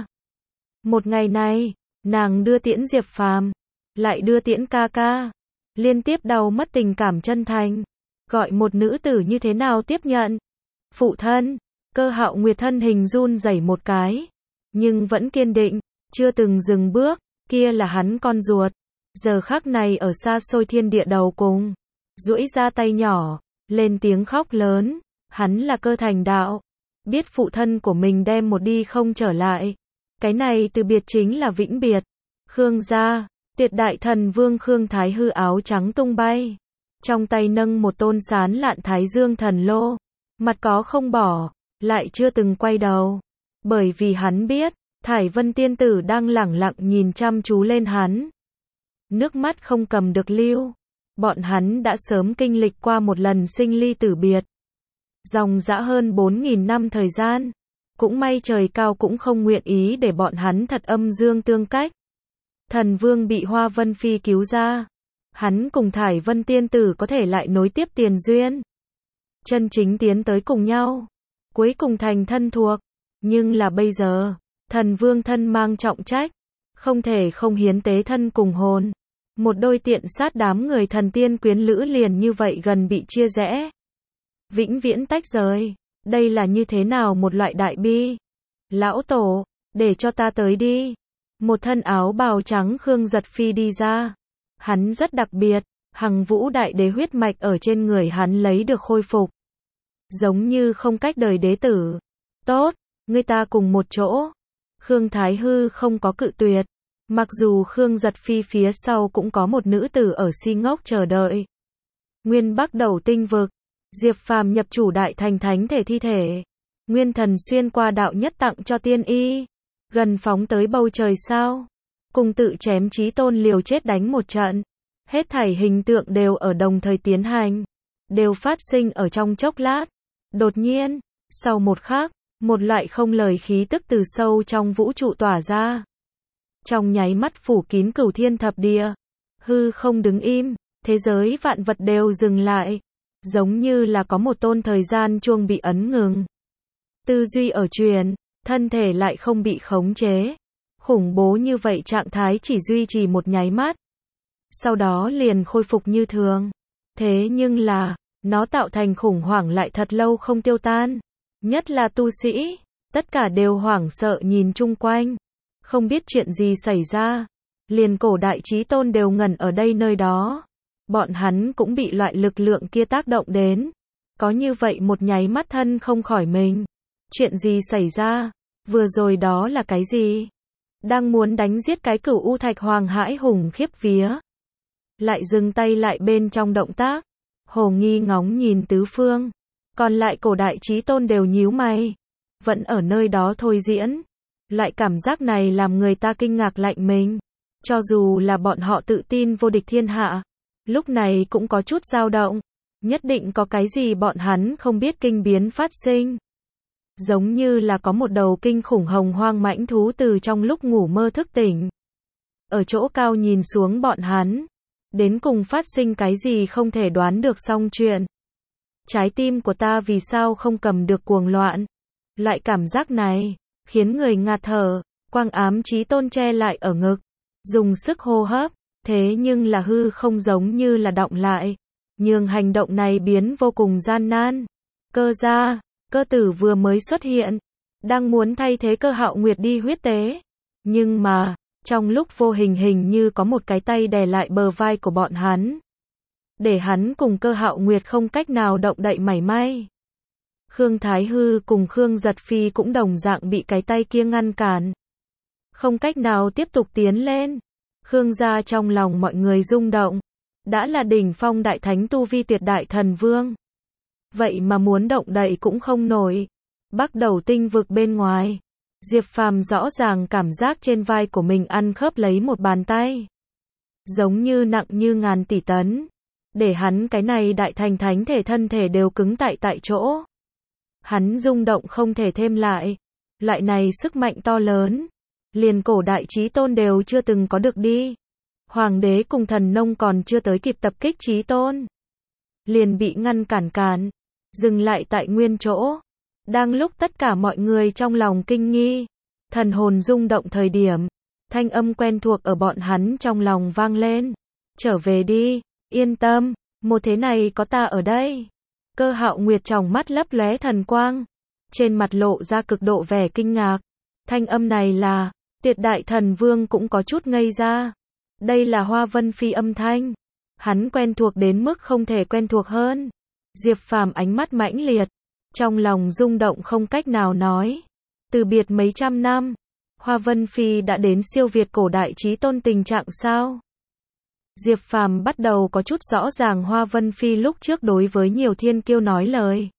Một ngày này, nàng đưa tiễn Diệp Phàm, lại đưa tiễn ca ca, liên tiếp đau mất tình cảm chân thành. Gọi một nữ tử như thế nào tiếp nhận? Phụ thân, Cơ Hạo Nguyệt thân hình run rẩy một cái, nhưng vẫn kiên định, chưa từng dừng bước, kia là hắn con ruột. Giờ khắc này ở xa xôi thiên địa đầu cùng, duỗi ra tay nhỏ, lên tiếng khóc lớn. Hắn là Cơ Thành Đạo, biết phụ thân của mình đem một đi không trở lại. Cái này từ biệt chính là vĩnh biệt. Khương gia, Tuyệt Đại Thần Vương Khương Thái Hư áo trắng tung bay, trong tay nâng một tôn sán lạn Thái Dương thần lô, mặt có không bỏ, lại chưa từng quay đầu, bởi vì hắn biết, Thải Vân tiên tử đang lẳng lặng nhìn chăm chú lên hắn. Nước mắt không cầm được lưu, bọn hắn đã sớm kinh lịch qua một lần sinh ly tử biệt. Dòng dã hơn bốn nghìn năm thời gian, cũng may trời cao cũng không nguyện ý để bọn hắn thật âm dương tương cách. Thần Vương bị Hoa Vân Phi cứu ra, hắn cùng Thải Vân tiên tử có thể lại nối tiếp tiền duyên, chân chính tiến tới cùng nhau, cuối cùng thành thân thuộc. Nhưng là bây giờ, Thần Vương thân mang trọng trách, không thể không hiến tế thân cùng hồn. Một đôi tiện sát đám người thần tiên quyến lữ liền như vậy gần bị chia rẽ, vĩnh viễn tách rời. Đây là như thế nào một loại đại bi? Lão tổ, để cho ta tới đi. Một thân áo bào trắng Khương Giật Phi đi ra. Hắn rất đặc biệt, Hằng Vũ đại đế huyết mạch ở trên người hắn lấy được khôi phục, giống như không cách đời đế tử. Tốt, người ta cùng một chỗ. Khương Thái Hư không có cự tuyệt, mặc dù Khương Giật Phi phía sau cũng có một nữ tử ở si ngốc chờ đợi. Nguyên Bắc Đầu tinh vực, Diệp Phàm nhập chủ đại thành thánh thể thi thể, nguyên thần xuyên qua đạo nhất tặng cho tiên y, gần phóng tới bầu trời sao, cùng tự chém chí tôn liều chết đánh một trận. Hết thảy hình tượng đều ở đồng thời tiến hành, đều phát sinh ở trong chốc lát. Đột nhiên, sau một khắc, một loại không lời khí tức từ sâu trong vũ trụ tỏa ra, trong nháy mắt phủ kín cửu thiên thập địa. Hư không đứng im, thế giới vạn vật đều dừng lại, giống như là có một tôn thời gian chuông bị ấn ngừng. Tư duy ở truyền, thân thể lại không bị khống chế. Khủng bố như vậy trạng thái chỉ duy trì một nháy mắt, sau đó liền khôi phục như thường. Thế nhưng là, nó tạo thành khủng hoảng lại thật lâu không tiêu tan. Nhất là tu sĩ, tất cả đều hoảng sợ nhìn chung quanh, không biết chuyện gì xảy ra. Liền cổ đại chí tôn đều ngẩn ở đây nơi đó. Bọn hắn cũng bị loại lực lượng kia tác động đến. Có như vậy một nháy mắt thân không khỏi mình. Chuyện gì xảy ra? Vừa rồi đó là cái gì? Đang muốn đánh giết cái Cửu U Thạch Hoàng hãi hùng khiếp vía, lại dừng tay lại bên trong động tác. Hồ nghi ngóng nhìn tứ phương, còn lại cổ đại chí tôn đều nhíu mày, vẫn ở nơi đó thôi diễn. Loại cảm giác này làm người ta kinh ngạc lạnh mình. Cho dù là bọn họ tự tin vô địch thiên hạ, lúc này cũng có chút dao động. Nhất định có cái gì bọn hắn không biết kinh biến phát sinh. Giống như là có một đầu kinh khủng hồng hoang mãnh thú từ trong lúc ngủ mơ thức tỉnh, ở chỗ cao nhìn xuống bọn hắn. Đến cùng phát sinh cái gì không thể đoán được xong chuyện. Trái tim của ta vì sao không cầm được cuồng loạn. Loại cảm giác này, khiến người ngạt thở, quang ám chí tôn che lại ở ngực. Dùng sức hô hấp, thế nhưng là hư không giống như là đọng lại. Nhưng hành động này biến vô cùng gian nan. Cơ gia, cơ tử vừa mới xuất hiện. Đang muốn thay thế Cơ Hạo Nguyệt đi huyết tế. Nhưng mà, trong lúc vô hình hình như có một cái tay đè lại bờ vai của bọn hắn. Để hắn cùng Cơ Hạo Nguyệt không cách nào động đậy mảy may. Khương Thái Hư cùng Khương Giật Phi cũng đồng dạng bị cái tay kia ngăn cản. Không cách nào tiếp tục tiến lên. Khương gia trong lòng mọi người rung động. Đã là đỉnh phong đại thánh tu vi tuyệt đại thần vương. Vậy mà muốn động đậy cũng không nổi. Bắc Đầu tinh vực bên ngoài. Diệp Phàm rõ ràng cảm giác trên vai của mình ăn khớp lấy một bàn tay. Giống như nặng như ngàn tỷ tấn. Để hắn cái này đại thành thánh thể thân thể đều cứng tại tại chỗ. Hắn rung động không thể thêm lại. Loại này sức mạnh to lớn. Liền cổ đại chí tôn đều chưa từng có được đi. Hoàng đế cùng thần nông còn chưa tới kịp tập kích chí tôn. Liền bị ngăn cản cản. Dừng lại tại nguyên chỗ. Đang lúc tất cả mọi người trong lòng kinh nghi. Thần hồn rung động thời điểm. Thanh âm quen thuộc ở bọn hắn trong lòng vang lên. Trở về đi, yên tâm, một thế này có ta ở đây. Cơ Hạo Nguyệt trong mắt lấp lóe thần quang. Trên mặt lộ ra cực độ vẻ kinh ngạc. Thanh âm này là, tuyệt đại thần vương cũng có chút ngây ra. Đây là Hoa Vân Phi âm thanh. Hắn quen thuộc đến mức không thể quen thuộc hơn. Diệp Phàm ánh mắt mãnh liệt. Trong lòng rung động không cách nào nói. Từ biệt mấy trăm năm. Hoa Vân Phi đã đến siêu việt cổ đại chí tôn tình trạng sao? Diệp Phàm bắt đầu có chút rõ ràng Hoa Vân Phi lúc trước đối với nhiều thiên kiêu nói lời.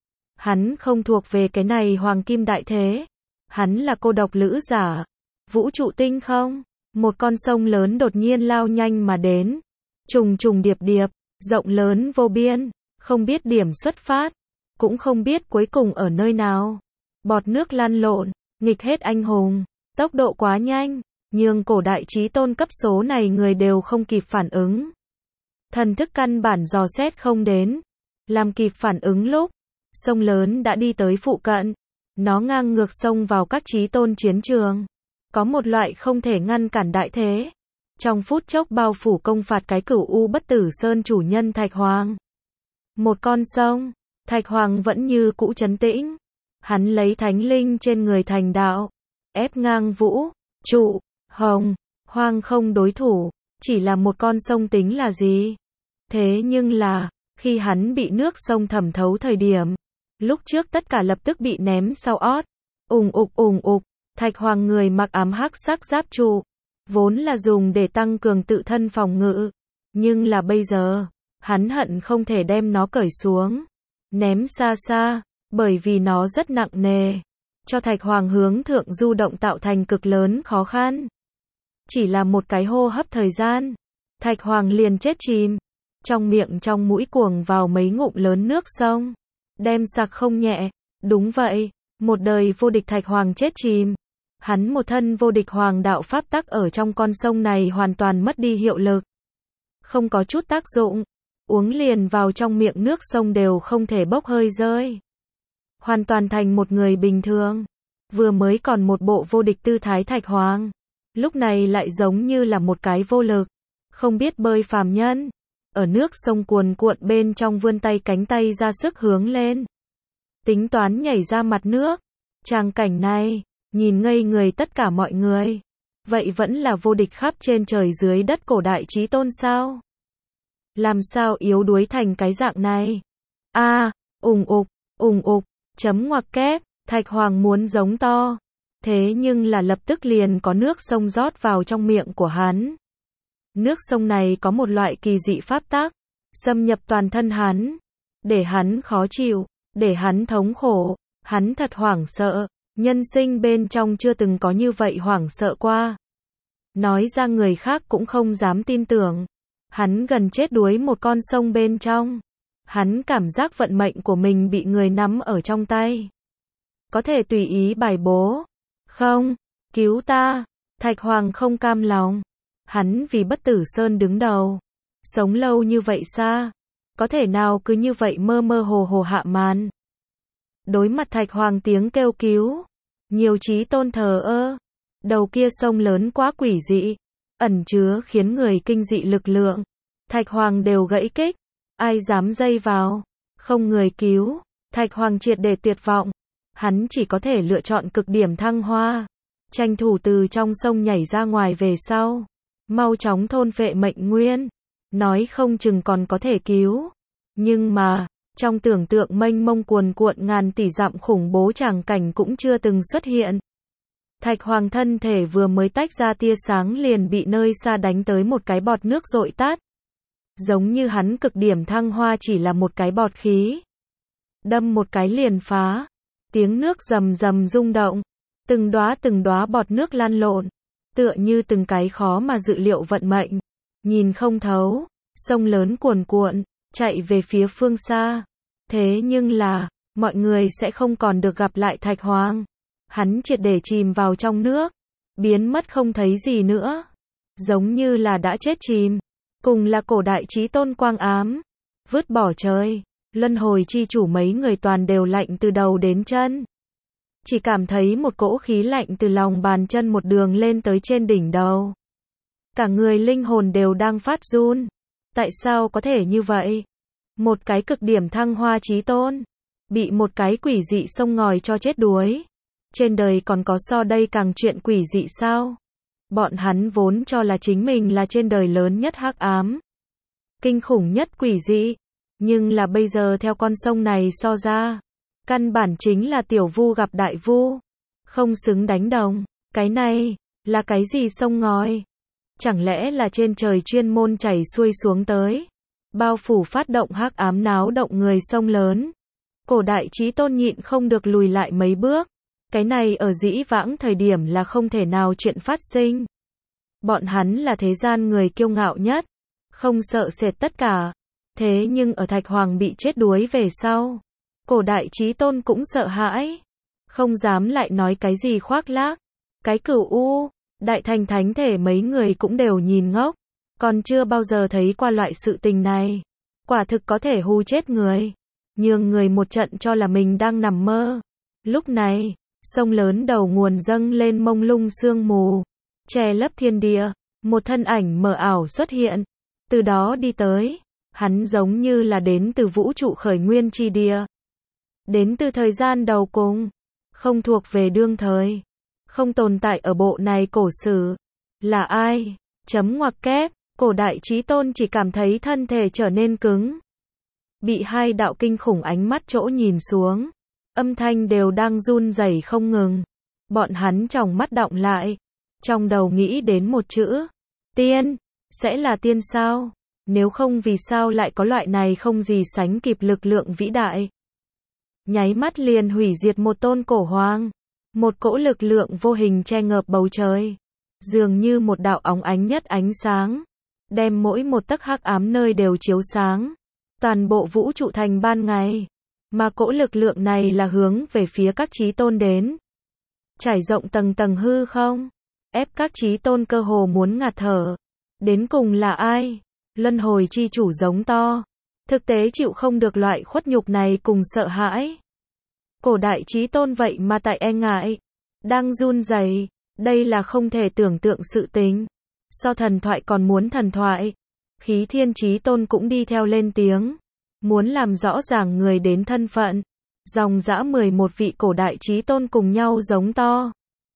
Hắn không thuộc về cái này hoàng kim đại thế. Hắn là cô độc lữ giả. Vũ trụ tinh không? Một con sông lớn đột nhiên lao nhanh mà đến. Trùng trùng điệp điệp, rộng lớn vô biên. Không biết điểm xuất phát. Cũng không biết cuối cùng ở nơi nào. Bọt nước lăn lộn, nghịch hết anh hùng. Tốc độ quá nhanh, nhưng cổ đại chí tôn cấp số này người đều không kịp phản ứng. Thần thức căn bản dò xét không đến. Làm kịp phản ứng lúc, sông lớn đã đi tới phụ cận. Nó ngang ngược sông vào các chí tôn chiến trường. Có một loại không thể ngăn cản đại thế. Trong phút chốc bao phủ công phạt cái Cửu U Bất Tử Sơn chủ nhân Thạch Hoàng. Một con sông, Thạch Hoàng vẫn như cũ trấn tĩnh. Hắn lấy thánh linh trên người thành đạo. Ép ngang vũ, trụ, hồng, hoang không đối thủ. Chỉ là một con sông tính là gì? Thế nhưng là, khi hắn bị nước sông thẩm thấu thời điểm. Lúc trước tất cả lập tức bị ném sau ót. Ùng ục ùng ục. Thạch Hoàng người mặc ám hắc sắc giáp trụ. Vốn là dùng để tăng cường tự thân phòng ngự. Nhưng là bây giờ, hắn hận không thể đem nó cởi xuống. Ném xa xa, bởi vì nó rất nặng nề. Cho Thạch Hoàng hướng thượng du động tạo thành cực lớn khó khăn. Chỉ là một cái hô hấp thời gian. Thạch Hoàng liền chết chìm. Trong miệng trong mũi cuồng vào mấy ngụm lớn nước sông. Đem sặc không nhẹ. Đúng vậy, một đời vô địch Thạch Hoàng chết chìm. Hắn một thân vô địch hoàng đạo pháp tắc ở trong con sông này hoàn toàn mất đi hiệu lực. Không có chút tác dụng. Uống liền vào trong miệng nước sông đều không thể bốc hơi rơi. Hoàn toàn thành một người bình thường. Vừa mới còn một bộ vô địch tư thái Thạch Hoàng. Lúc này lại giống như là một cái vô lực. Không biết bơi phàm nhân. Ở nước sông cuồn cuộn bên trong vươn tay cánh tay ra sức hướng lên. Tính toán nhảy ra mặt nước. Tràng cảnh này, nhìn ngây người tất cả mọi người. Vậy vẫn là vô địch khắp trên trời dưới đất cổ đại chí tôn sao? Làm sao yếu đuối thành cái dạng này? A, à, ùng ục, ùng ục, chấm ngoặc kép, Thạch Hoàng muốn giống to. Thế nhưng là lập tức liền có nước sông rót vào trong miệng của hắn. Nước sông này có một loại kỳ dị pháp tắc, xâm nhập toàn thân hắn. Để hắn khó chịu, để hắn thống khổ, hắn thật hoảng sợ. Nhân sinh bên trong chưa từng có như vậy hoảng sợ qua. Nói ra người khác cũng không dám tin tưởng. Hắn gần chết đuối một con sông bên trong. Hắn cảm giác vận mệnh của mình bị người nắm ở trong tay. Có thể tùy ý bài bố. Không, cứu ta. Thạch Hoàng không cam lòng. Hắn vì Bất Tử Sơn đứng đầu. sống lâu như vậy xa, có thể nào cứ như vậy mơ mơ hồ hồ hạ màn. Đối mặt Thạch Hoàng tiếng kêu cứu, nhiều chí tôn thờ ơ, đầu kia sông lớn quá quỷ dị, ẩn chứa khiến người kinh dị lực lượng. Thạch Hoàng đều gãy kích, ai dám dây vào, không người cứu, Thạch Hoàng triệt để tuyệt vọng, hắn chỉ có thể lựa chọn cực điểm thăng hoa, tranh thủ từ trong sông nhảy ra ngoài về sau, mau chóng thôn phệ mệnh nguyên, nói không chừng còn có thể cứu. Nhưng mà, trong tưởng tượng mênh mông cuồn cuộn ngàn tỷ dặm khủng bố tràng cảnh cũng chưa từng xuất hiện. Thạch Hoàng thân thể vừa mới tách ra tia sáng liền bị nơi xa đánh tới một cái bọt nước dội tát. Giống như hắn cực điểm thăng hoa chỉ là một cái bọt khí. Đâm một cái liền phá. Tiếng nước rầm rầm rung động. Từng đóa từng đóa bọt nước lăn lộn. Tựa như từng cái khó mà dự liệu vận mệnh. Nhìn không thấu. Sông lớn cuồn cuộn. Chạy về phía phương xa. Thế nhưng là, mọi người sẽ không còn được gặp lại Thạch Hoàng. Hắn triệt để chìm vào trong nước. Biến mất không thấy gì nữa. Giống như là đã chết chìm. Cùng là cổ đại chí tôn quang ám. Vứt bỏ trời. Luân hồi chi chủ mấy người toàn đều lạnh từ đầu đến chân. Chỉ cảm thấy một cỗ khí lạnh từ lòng bàn chân một đường lên tới trên đỉnh đầu. Cả người linh hồn đều đang phát run. Tại sao có thể như vậy? Một cái cực điểm thăng hoa chí tôn. Bị một cái quỷ dị sông ngòi cho chết đuối. Trên đời còn có so đây càng chuyện quỷ dị sao? Bọn hắn vốn cho là chính mình là trên đời lớn nhất hắc ám. Kinh khủng nhất quỷ dị. Nhưng là bây giờ theo con sông này so ra. Căn bản chính là tiểu vu gặp đại vu. Không xứng đánh đồng. Cái này, là cái gì sông ngòi? Chẳng lẽ là trên trời chuyên môn chảy xuôi xuống tới? Bao phủ phát động hắc ám náo động người sông lớn. Cổ đại chí tôn nhịn không được lùi lại mấy bước. Cái này ở dĩ vãng thời điểm là không thể nào chuyện phát sinh. Bọn hắn là thế gian người kiêu ngạo nhất. Không sợ sệt tất cả. Thế nhưng ở Thạch Hoàng bị chết đuối về sau. Cổ đại chí tôn cũng sợ hãi. Không dám lại nói cái gì khoác lác. Cái cửu u, đại thành thánh thể mấy người cũng đều nhìn ngốc. Còn chưa bao giờ thấy qua loại sự tình này. Quả thực có thể hù chết người. Nhường người một trận cho là mình đang nằm mơ. Lúc này, sông lớn đầu nguồn dâng lên mông lung sương mù. Che lấp thiên địa. Một thân ảnh mờ ảo xuất hiện. Từ đó đi tới. Hắn giống như là đến từ vũ trụ khởi nguyên chi địa. Đến từ thời gian đầu cùng. Không thuộc về đương thời. Không tồn tại ở bộ này cổ sử. Là ai? Chấm ngoặc kép. Cổ đại chí tôn chỉ cảm thấy thân thể trở nên cứng. Bị hai đạo kinh khủng ánh mắt chỗ nhìn xuống. Âm thanh đều đang run rẩy không ngừng. Bọn hắn trong mắt đọng lại. Trong đầu nghĩ đến một chữ. Tiên. Sẽ là tiên sao? Nếu không vì sao lại có loại này không gì sánh kịp lực lượng vĩ đại. Nháy mắt liền hủy diệt một tôn cổ hoàng. Một cỗ lực lượng vô hình che ngợp bầu trời. Dường như một đạo óng ánh nhất ánh sáng. Đem mỗi một tấc hắc ám nơi đều chiếu sáng. Toàn bộ vũ trụ thành ban ngày. Mà cỗ lực lượng này là hướng về phía các chí tôn đến. Trải rộng tầng tầng hư không. Ép các chí tôn cơ hồ muốn ngạt thở. Đến cùng là ai? Luân hồi chi chủ giống to. Thực tế chịu không được loại khuất nhục này cùng sợ hãi. Cổ đại chí tôn vậy mà tại e ngại. Đang run rẩy. Đây là không thể tưởng tượng sự tình. So thần thoại còn muốn thần thoại. Khí thiên chí tôn cũng đi theo lên tiếng. Muốn làm rõ ràng người đến thân phận. Dòng dã mười một vị cổ đại chí tôn cùng nhau giống to.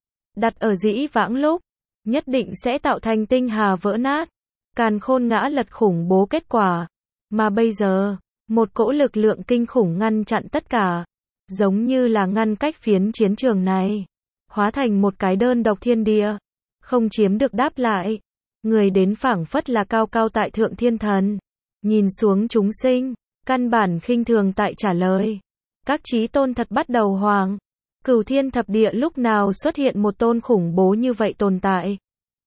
Đặt ở dĩ vãng lúc. Nhất định sẽ tạo thành tinh hà vỡ nát. Càn khôn ngã lật khủng bố kết quả. Mà bây giờ, một cỗ lực lượng kinh khủng ngăn chặn tất cả. Giống như là ngăn cách phiến chiến trường này. Hóa thành một cái đơn độc thiên địa. Không chiếm được đáp lại. Người đến phảng phất là cao cao tại thượng thiên thần. Nhìn xuống chúng sinh. Căn bản khinh thường tại trả lời. Các chí tôn thật bắt đầu hoàng. Cửu thiên thập địa lúc nào xuất hiện một tôn khủng bố như vậy tồn tại.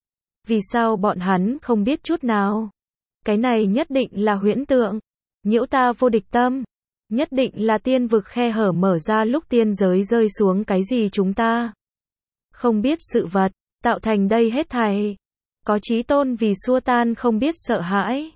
Vì sao bọn hắn không biết chút nào? Cái này nhất định là huyễn tượng. Nhiễu ta vô địch tâm. Nhất định là tiên vực khe hở mở ra lúc tiên giới rơi xuống cái gì chúng ta. Không biết sự vật, tạo thành đây hết thảy. Có chí tôn vì xua tan không biết sợ hãi.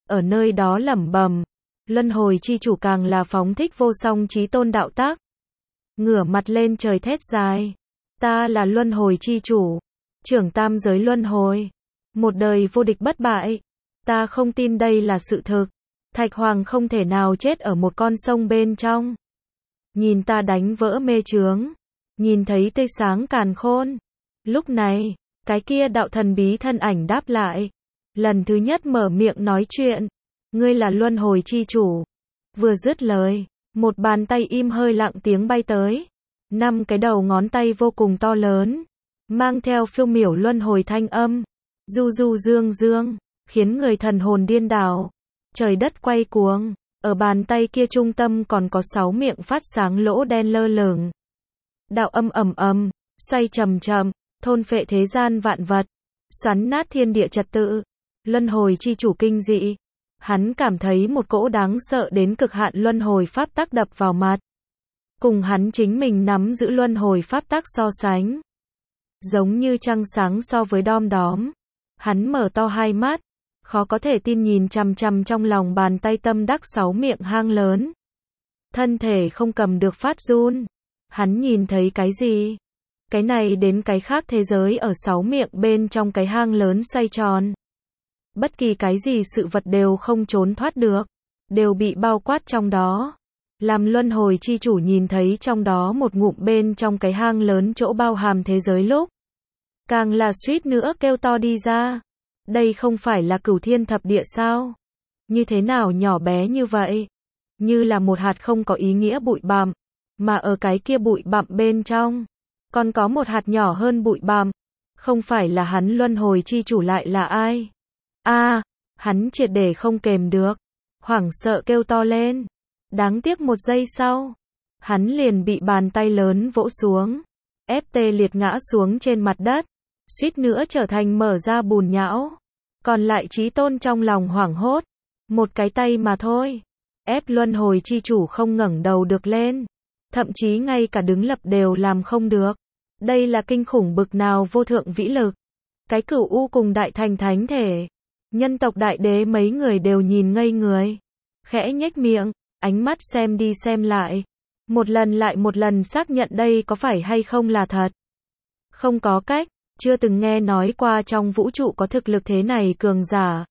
ở nơi đó lẩm bẩm. Luân hồi chi chủ càng là phóng thích vô song chí tôn đạo tác. Ngửa mặt lên trời thét dài. Ta là luân hồi chi chủ. Trưởng tam giới luân hồi. Một đời vô địch bất bại. Ta không tin đây là sự thực. Thạch Hoàng không thể nào chết ở một con sông bên trong. Nhìn ta đánh vỡ mê chướng. Nhìn thấy tươi sáng càn khôn. Lúc này, cái kia đạo thần bí thân ảnh đáp lại. Lần thứ nhất mở miệng nói chuyện. Ngươi là luân hồi chi chủ. Vừa dứt lời, một bàn tay im hơi lặng tiếng bay tới. Năm cái đầu ngón tay vô cùng to lớn. Mang theo phiêu miểu luân hồi thanh âm. Du du dương dương. Khiến người thần hồn điên đảo. Trời đất quay cuồng. Ở bàn tay kia trung tâm còn có sáu miệng phát sáng lỗ đen lơ lửng. Đạo âm ầm ầm, xoay chậm chậm, thôn phệ thế gian vạn vật, xoắn nát thiên địa trật tự. Luân hồi chi chủ kinh dị. Hắn cảm thấy một cỗ đáng sợ đến cực hạn luân hồi pháp tắc đập vào mặt. Cùng hắn chính mình nắm giữ luân hồi pháp tắc so sánh. Giống như trăng sáng so với đom đóm. Hắn mở to hai mắt. Khó có thể tin nhìn chằm chằm trong lòng bàn tay tâm đắc sáu miệng hang lớn. Thân thể không cầm được phát run. Hắn nhìn thấy cái gì? Cái này đến cái khác thế giới ở sáu miệng bên trong cái hang lớn xoay tròn. Bất kỳ cái gì sự vật đều không trốn thoát được. Đều bị bao quát trong đó. Làm luân hồi chi chủ nhìn thấy trong đó một ngụm bên trong cái hang lớn chỗ bao hàm thế giới lúc. Càng là suýt nữa kêu to đi ra. Đây không phải là cửu thiên thập địa sao? Như thế nào nhỏ bé như vậy? Như là một hạt không có ý nghĩa bụi bặm. Mà ở cái kia bụi bặm bên trong. Còn có một hạt nhỏ hơn bụi bặm. Không phải là hắn luân hồi chi chủ lại là ai? A, à, hắn triệt để không kềm được. Hoảng sợ kêu to lên. Đáng tiếc một giây sau. Hắn liền bị bàn tay lớn vỗ xuống. Ép tê liệt ngã xuống trên mặt đất. Suýt nữa trở thành mở ra bùn nhão. Còn lại chí tôn trong lòng hoảng hốt. Một cái tay mà thôi. Ép luân hồi chi chủ không ngẩng đầu được lên. Thậm chí ngay cả đứng lập đều làm không được. Đây là kinh khủng bực nào vô thượng vĩ lực. Cái cửu u cùng đại thành thánh thể. Nhân tộc đại đế mấy người đều nhìn ngây người. Khẽ nhếch miệng, ánh mắt xem đi xem lại. Một lần lại một lần xác nhận đây có phải hay không là thật. Không có cách. Chưa từng nghe nói qua trong vũ trụ có thực lực thế này cường giả.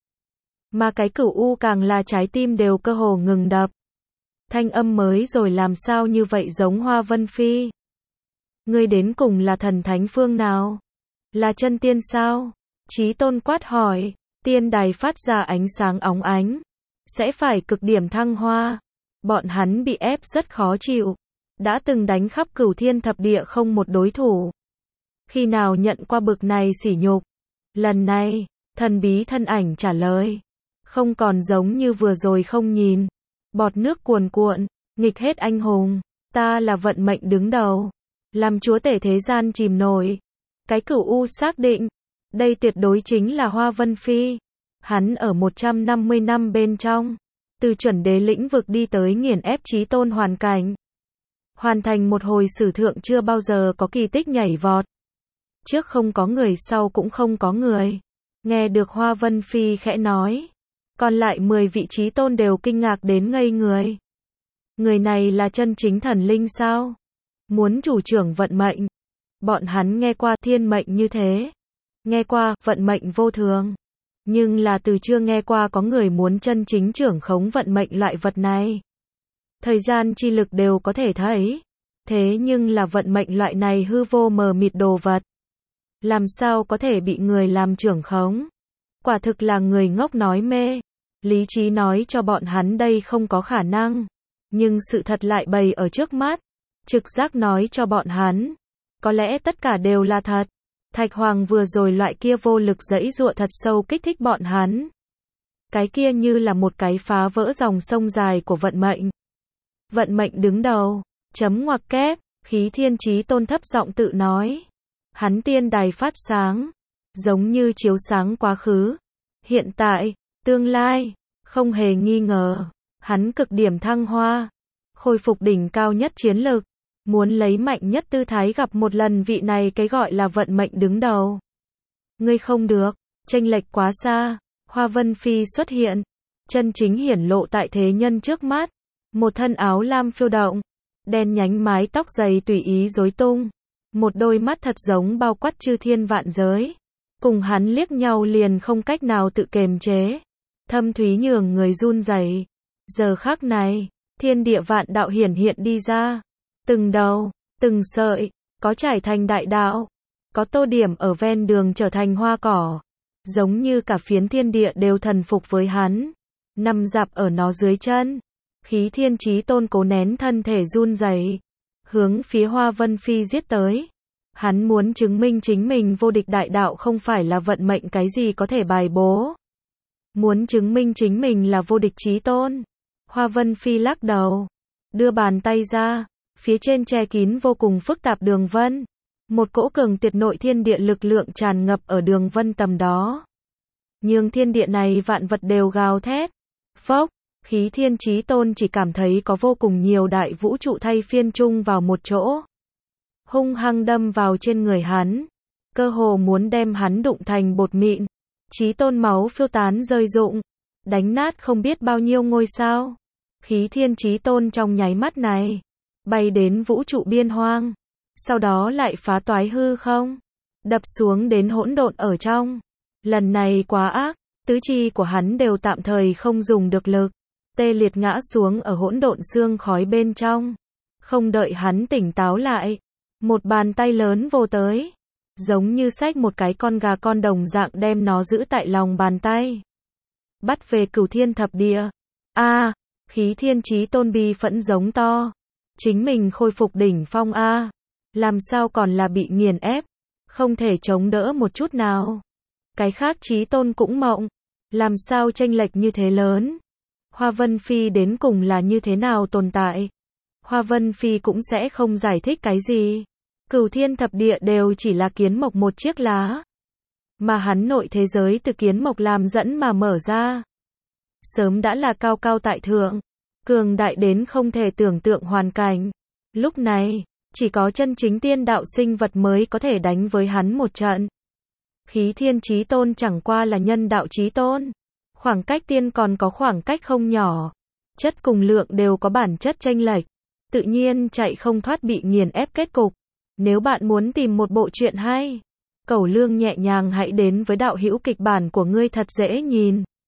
Mà cái cửu u càng là trái tim đều cơ hồ ngừng đập. Thanh âm mới rồi làm sao như vậy giống Hoa Vân Phi. Ngươi đến cùng là thần thánh phương nào? Là chân tiên sao? Chí tôn quát hỏi. Tiên đài phát ra ánh sáng óng ánh. Sẽ phải cực điểm thăng hoa. Bọn hắn bị ép rất khó chịu. Đã từng đánh khắp cửu thiên thập địa không một đối thủ. Khi nào nhận qua bực này sỉ nhục. Lần này, thần bí thân ảnh trả lời. Không còn giống như vừa rồi không nhìn. Bọt nước cuồn cuộn, nghịch hết anh hùng. Ta là vận mệnh đứng đầu. Làm chúa tể thế gian chìm nổi. Cái cửu u xác định. Đây tuyệt đối chính là Hoa Vân Phi. Hắn ở một trăm năm mươi năm bên trong. Từ chuẩn đế lĩnh vực đi tới nghiền ép chí tôn hoàn cảnh. Hoàn thành một hồi sử thượng chưa bao giờ có kỳ tích nhảy vọt. Trước không có người sau cũng không có người. Nghe được Hoa Vân Phi khẽ nói. Còn lại mười vị chí tôn đều kinh ngạc đến ngây người. Người này là chân chính thần linh sao? Muốn chủ trưởng vận mệnh. Bọn hắn nghe qua thiên mệnh như thế. Nghe qua vận mệnh vô thường. Nhưng là từ chưa nghe qua có người muốn chân chính trưởng khống vận mệnh loại vật này. Thời gian chi lực đều có thể thấy. Thế nhưng là vận mệnh loại này hư vô mờ mịt đồ vật. Làm sao có thể bị người làm trưởng khống? Quả thực là người ngốc nói mê. Lý trí nói cho bọn hắn đây không có khả năng. Nhưng sự thật lại bày ở trước mắt. Trực giác nói cho bọn hắn. Có lẽ tất cả đều là thật. Thạch Hoàng vừa rồi loại kia vô lực giãy giụa thật sâu kích thích bọn hắn. Cái kia như là một cái phá vỡ dòng sông dài của vận mệnh. Vận mệnh đứng đầu. Chấm ngoặc kép. Khí Thiên Chí Tôn thấp giọng tự nói. Hắn tiên đài phát sáng. Giống như chiếu sáng quá khứ. Hiện tại. Tương lai. Không hề nghi ngờ. Hắn cực điểm thăng hoa. Khôi phục đỉnh cao nhất chiến lực. Muốn lấy mạnh nhất tư thái gặp một lần vị này cái gọi là vận mệnh đứng đầu. Ngươi không được. Chênh lệch quá xa. Hoa Vân Phi xuất hiện. chân chính hiển lộ tại thế nhân trước mắt. Một thân áo lam phiêu động, đen nhánh mái tóc dày tùy ý rối tung, một đôi mắt thật giống bao quát chư thiên vạn giới. Cùng hắn liếc nhau liền không cách nào tự kiềm chế, thâm thúy nhường người run rẩy. Giờ khắc này, thiên địa vạn đạo hiển hiện đi ra, từng đầu, từng sợi, có trải thành đại đạo, có tô điểm ở ven đường trở thành hoa cỏ, giống như cả phiến thiên địa đều thần phục với hắn, nằm dạp ở nó dưới chân. Khí Thiên Chí Tôn cố nén thân thể run rẩy, hướng phía Hoa Vân Phi giết tới. Hắn muốn chứng minh chính mình vô địch đại đạo không phải là vận mệnh cái gì có thể bài bố. Muốn chứng minh chính mình là vô địch Chí Tôn. Hoa Vân Phi lắc đầu, đưa bàn tay ra, phía trên che kín vô cùng phức tạp đường vân. Một cỗ cường tuyệt nội thiên địa lực lượng tràn ngập ở đường vân tầm đó. Nhưng thiên địa này vạn vật đều gào thét. Phốc, Khí Thiên Chí Tôn chỉ cảm thấy có vô cùng nhiều đại vũ trụ thay phiên chung vào một chỗ, hung hăng đâm vào trên người hắn, cơ hồ muốn đem hắn đụng thành bột mịn. Chí Tôn máu phiêu tán rơi rụng, đánh nát không biết bao nhiêu ngôi sao. Khí Thiên Chí Tôn trong nháy mắt này, bay đến vũ trụ biên hoang, sau đó lại phá toái hư không, đập xuống đến hỗn độn ở trong. Lần này quá ác, tứ chi của hắn đều tạm thời không dùng được lực, tê liệt ngã xuống ở hỗn độn xương khói bên trong. Không đợi hắn tỉnh táo lại, một bàn tay lớn vồ tới, giống như xách một cái con gà con đồng dạng đem nó giữ tại lòng bàn tay. Bắt về cửu thiên thập địa. A, à, Khí Thiên Chí Tôn bi phẫn giống to. Chính mình khôi phục đỉnh phong a, à, làm sao còn là bị nghiền ép, không thể chống đỡ một chút nào. Cái khác Chí Tôn cũng mộng, làm sao chênh lệch như thế lớn. Hoa Vân Phi đến cùng là như thế nào tồn tại? Hoa Vân Phi cũng sẽ không giải thích cái gì. Cửu thiên thập địa đều chỉ là kiến mộc một chiếc lá, mà hắn nội thế giới từ kiến mộc làm dẫn mà mở ra, sớm đã là cao cao tại thượng, cường đại đến không thể tưởng tượng hoàn cảnh. Lúc này, chỉ có chân chính tiên đạo sinh vật mới có thể đánh với hắn một trận. Khí Thiên Chí Tôn chẳng qua là nhân đạo Chí Tôn, khoảng cách tiên còn có khoảng cách không nhỏ, chất cùng lượng đều có bản chất chênh lệch, tự nhiên chạy không thoát bị nghiền ép kết cục. Nếu bạn muốn tìm một bộ truyện hay, Cẩu Lương nhẹ nhàng hãy đến với đạo hữu kịch bản của ngươi thật dễ nhìn.